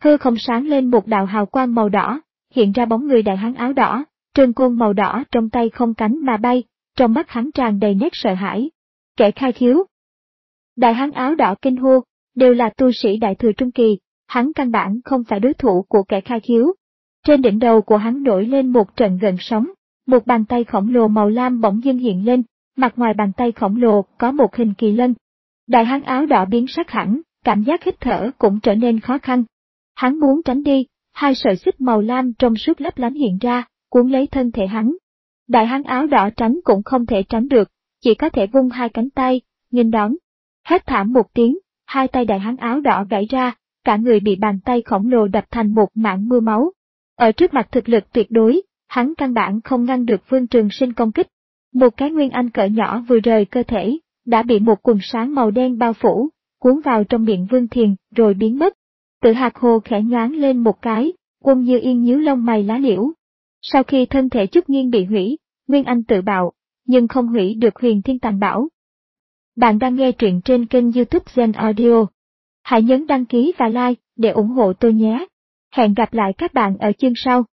Hư không sáng lên một đạo hào quang màu đỏ, hiện ra bóng người đại hán áo đỏ, trường côn màu đỏ trong tay không cánh mà bay, trong mắt hắn tràn đầy nét sợ hãi. Kẻ khai khiếu. Đại hán áo đỏ kinh hô, đều là tu sĩ đại thừa trung kỳ, hắn căn bản không phải đối thủ của kẻ khai khiếu. Trên đỉnh đầu của hắn nổi lên một trận gợn sóng, một bàn tay khổng lồ màu lam bỗng dưng hiện lên, mặt ngoài bàn tay khổng lồ có một hình kỳ lân. Đại hán áo đỏ biến sắc hẳn, cảm giác hít thở cũng trở nên khó khăn. Hắn muốn tránh đi, hai sợi xích màu lam trong suốt lấp lánh hiện ra, cuốn lấy thân thể hắn. Đại hán áo đỏ tránh cũng không thể tránh được, chỉ có thể vung hai cánh tay, nghênh đón. Hét thảm một tiếng, hai tay đại hán áo đỏ gãy ra, cả người bị bàn tay khổng lồ đập thành một mảng mưa máu. Ở trước mặt thực lực tuyệt đối, hắn căn bản không ngăn được Vương Trường Sinh công kích. Một cái nguyên anh cỡ nhỏ vừa rời cơ thể, đã bị một quần sáng màu đen bao phủ, cuốn vào trong miệng Vương Thiền rồi biến mất. Tự hạt hồ khẽ nhoáng lên một cái, Quân Như Yên nhíu lông mày lá liễu. Sau khi thân thể Trúc Nghiên bị hủy, Nguyên Anh tự bạo, nhưng không hủy được Huyền Thiên Tàng Bảo. Bạn đang nghe truyện trên kênh YouTube Zen Audio. Hãy nhấn đăng ký và like để ủng hộ tôi nhé. Hẹn gặp lại các bạn ở chương sau.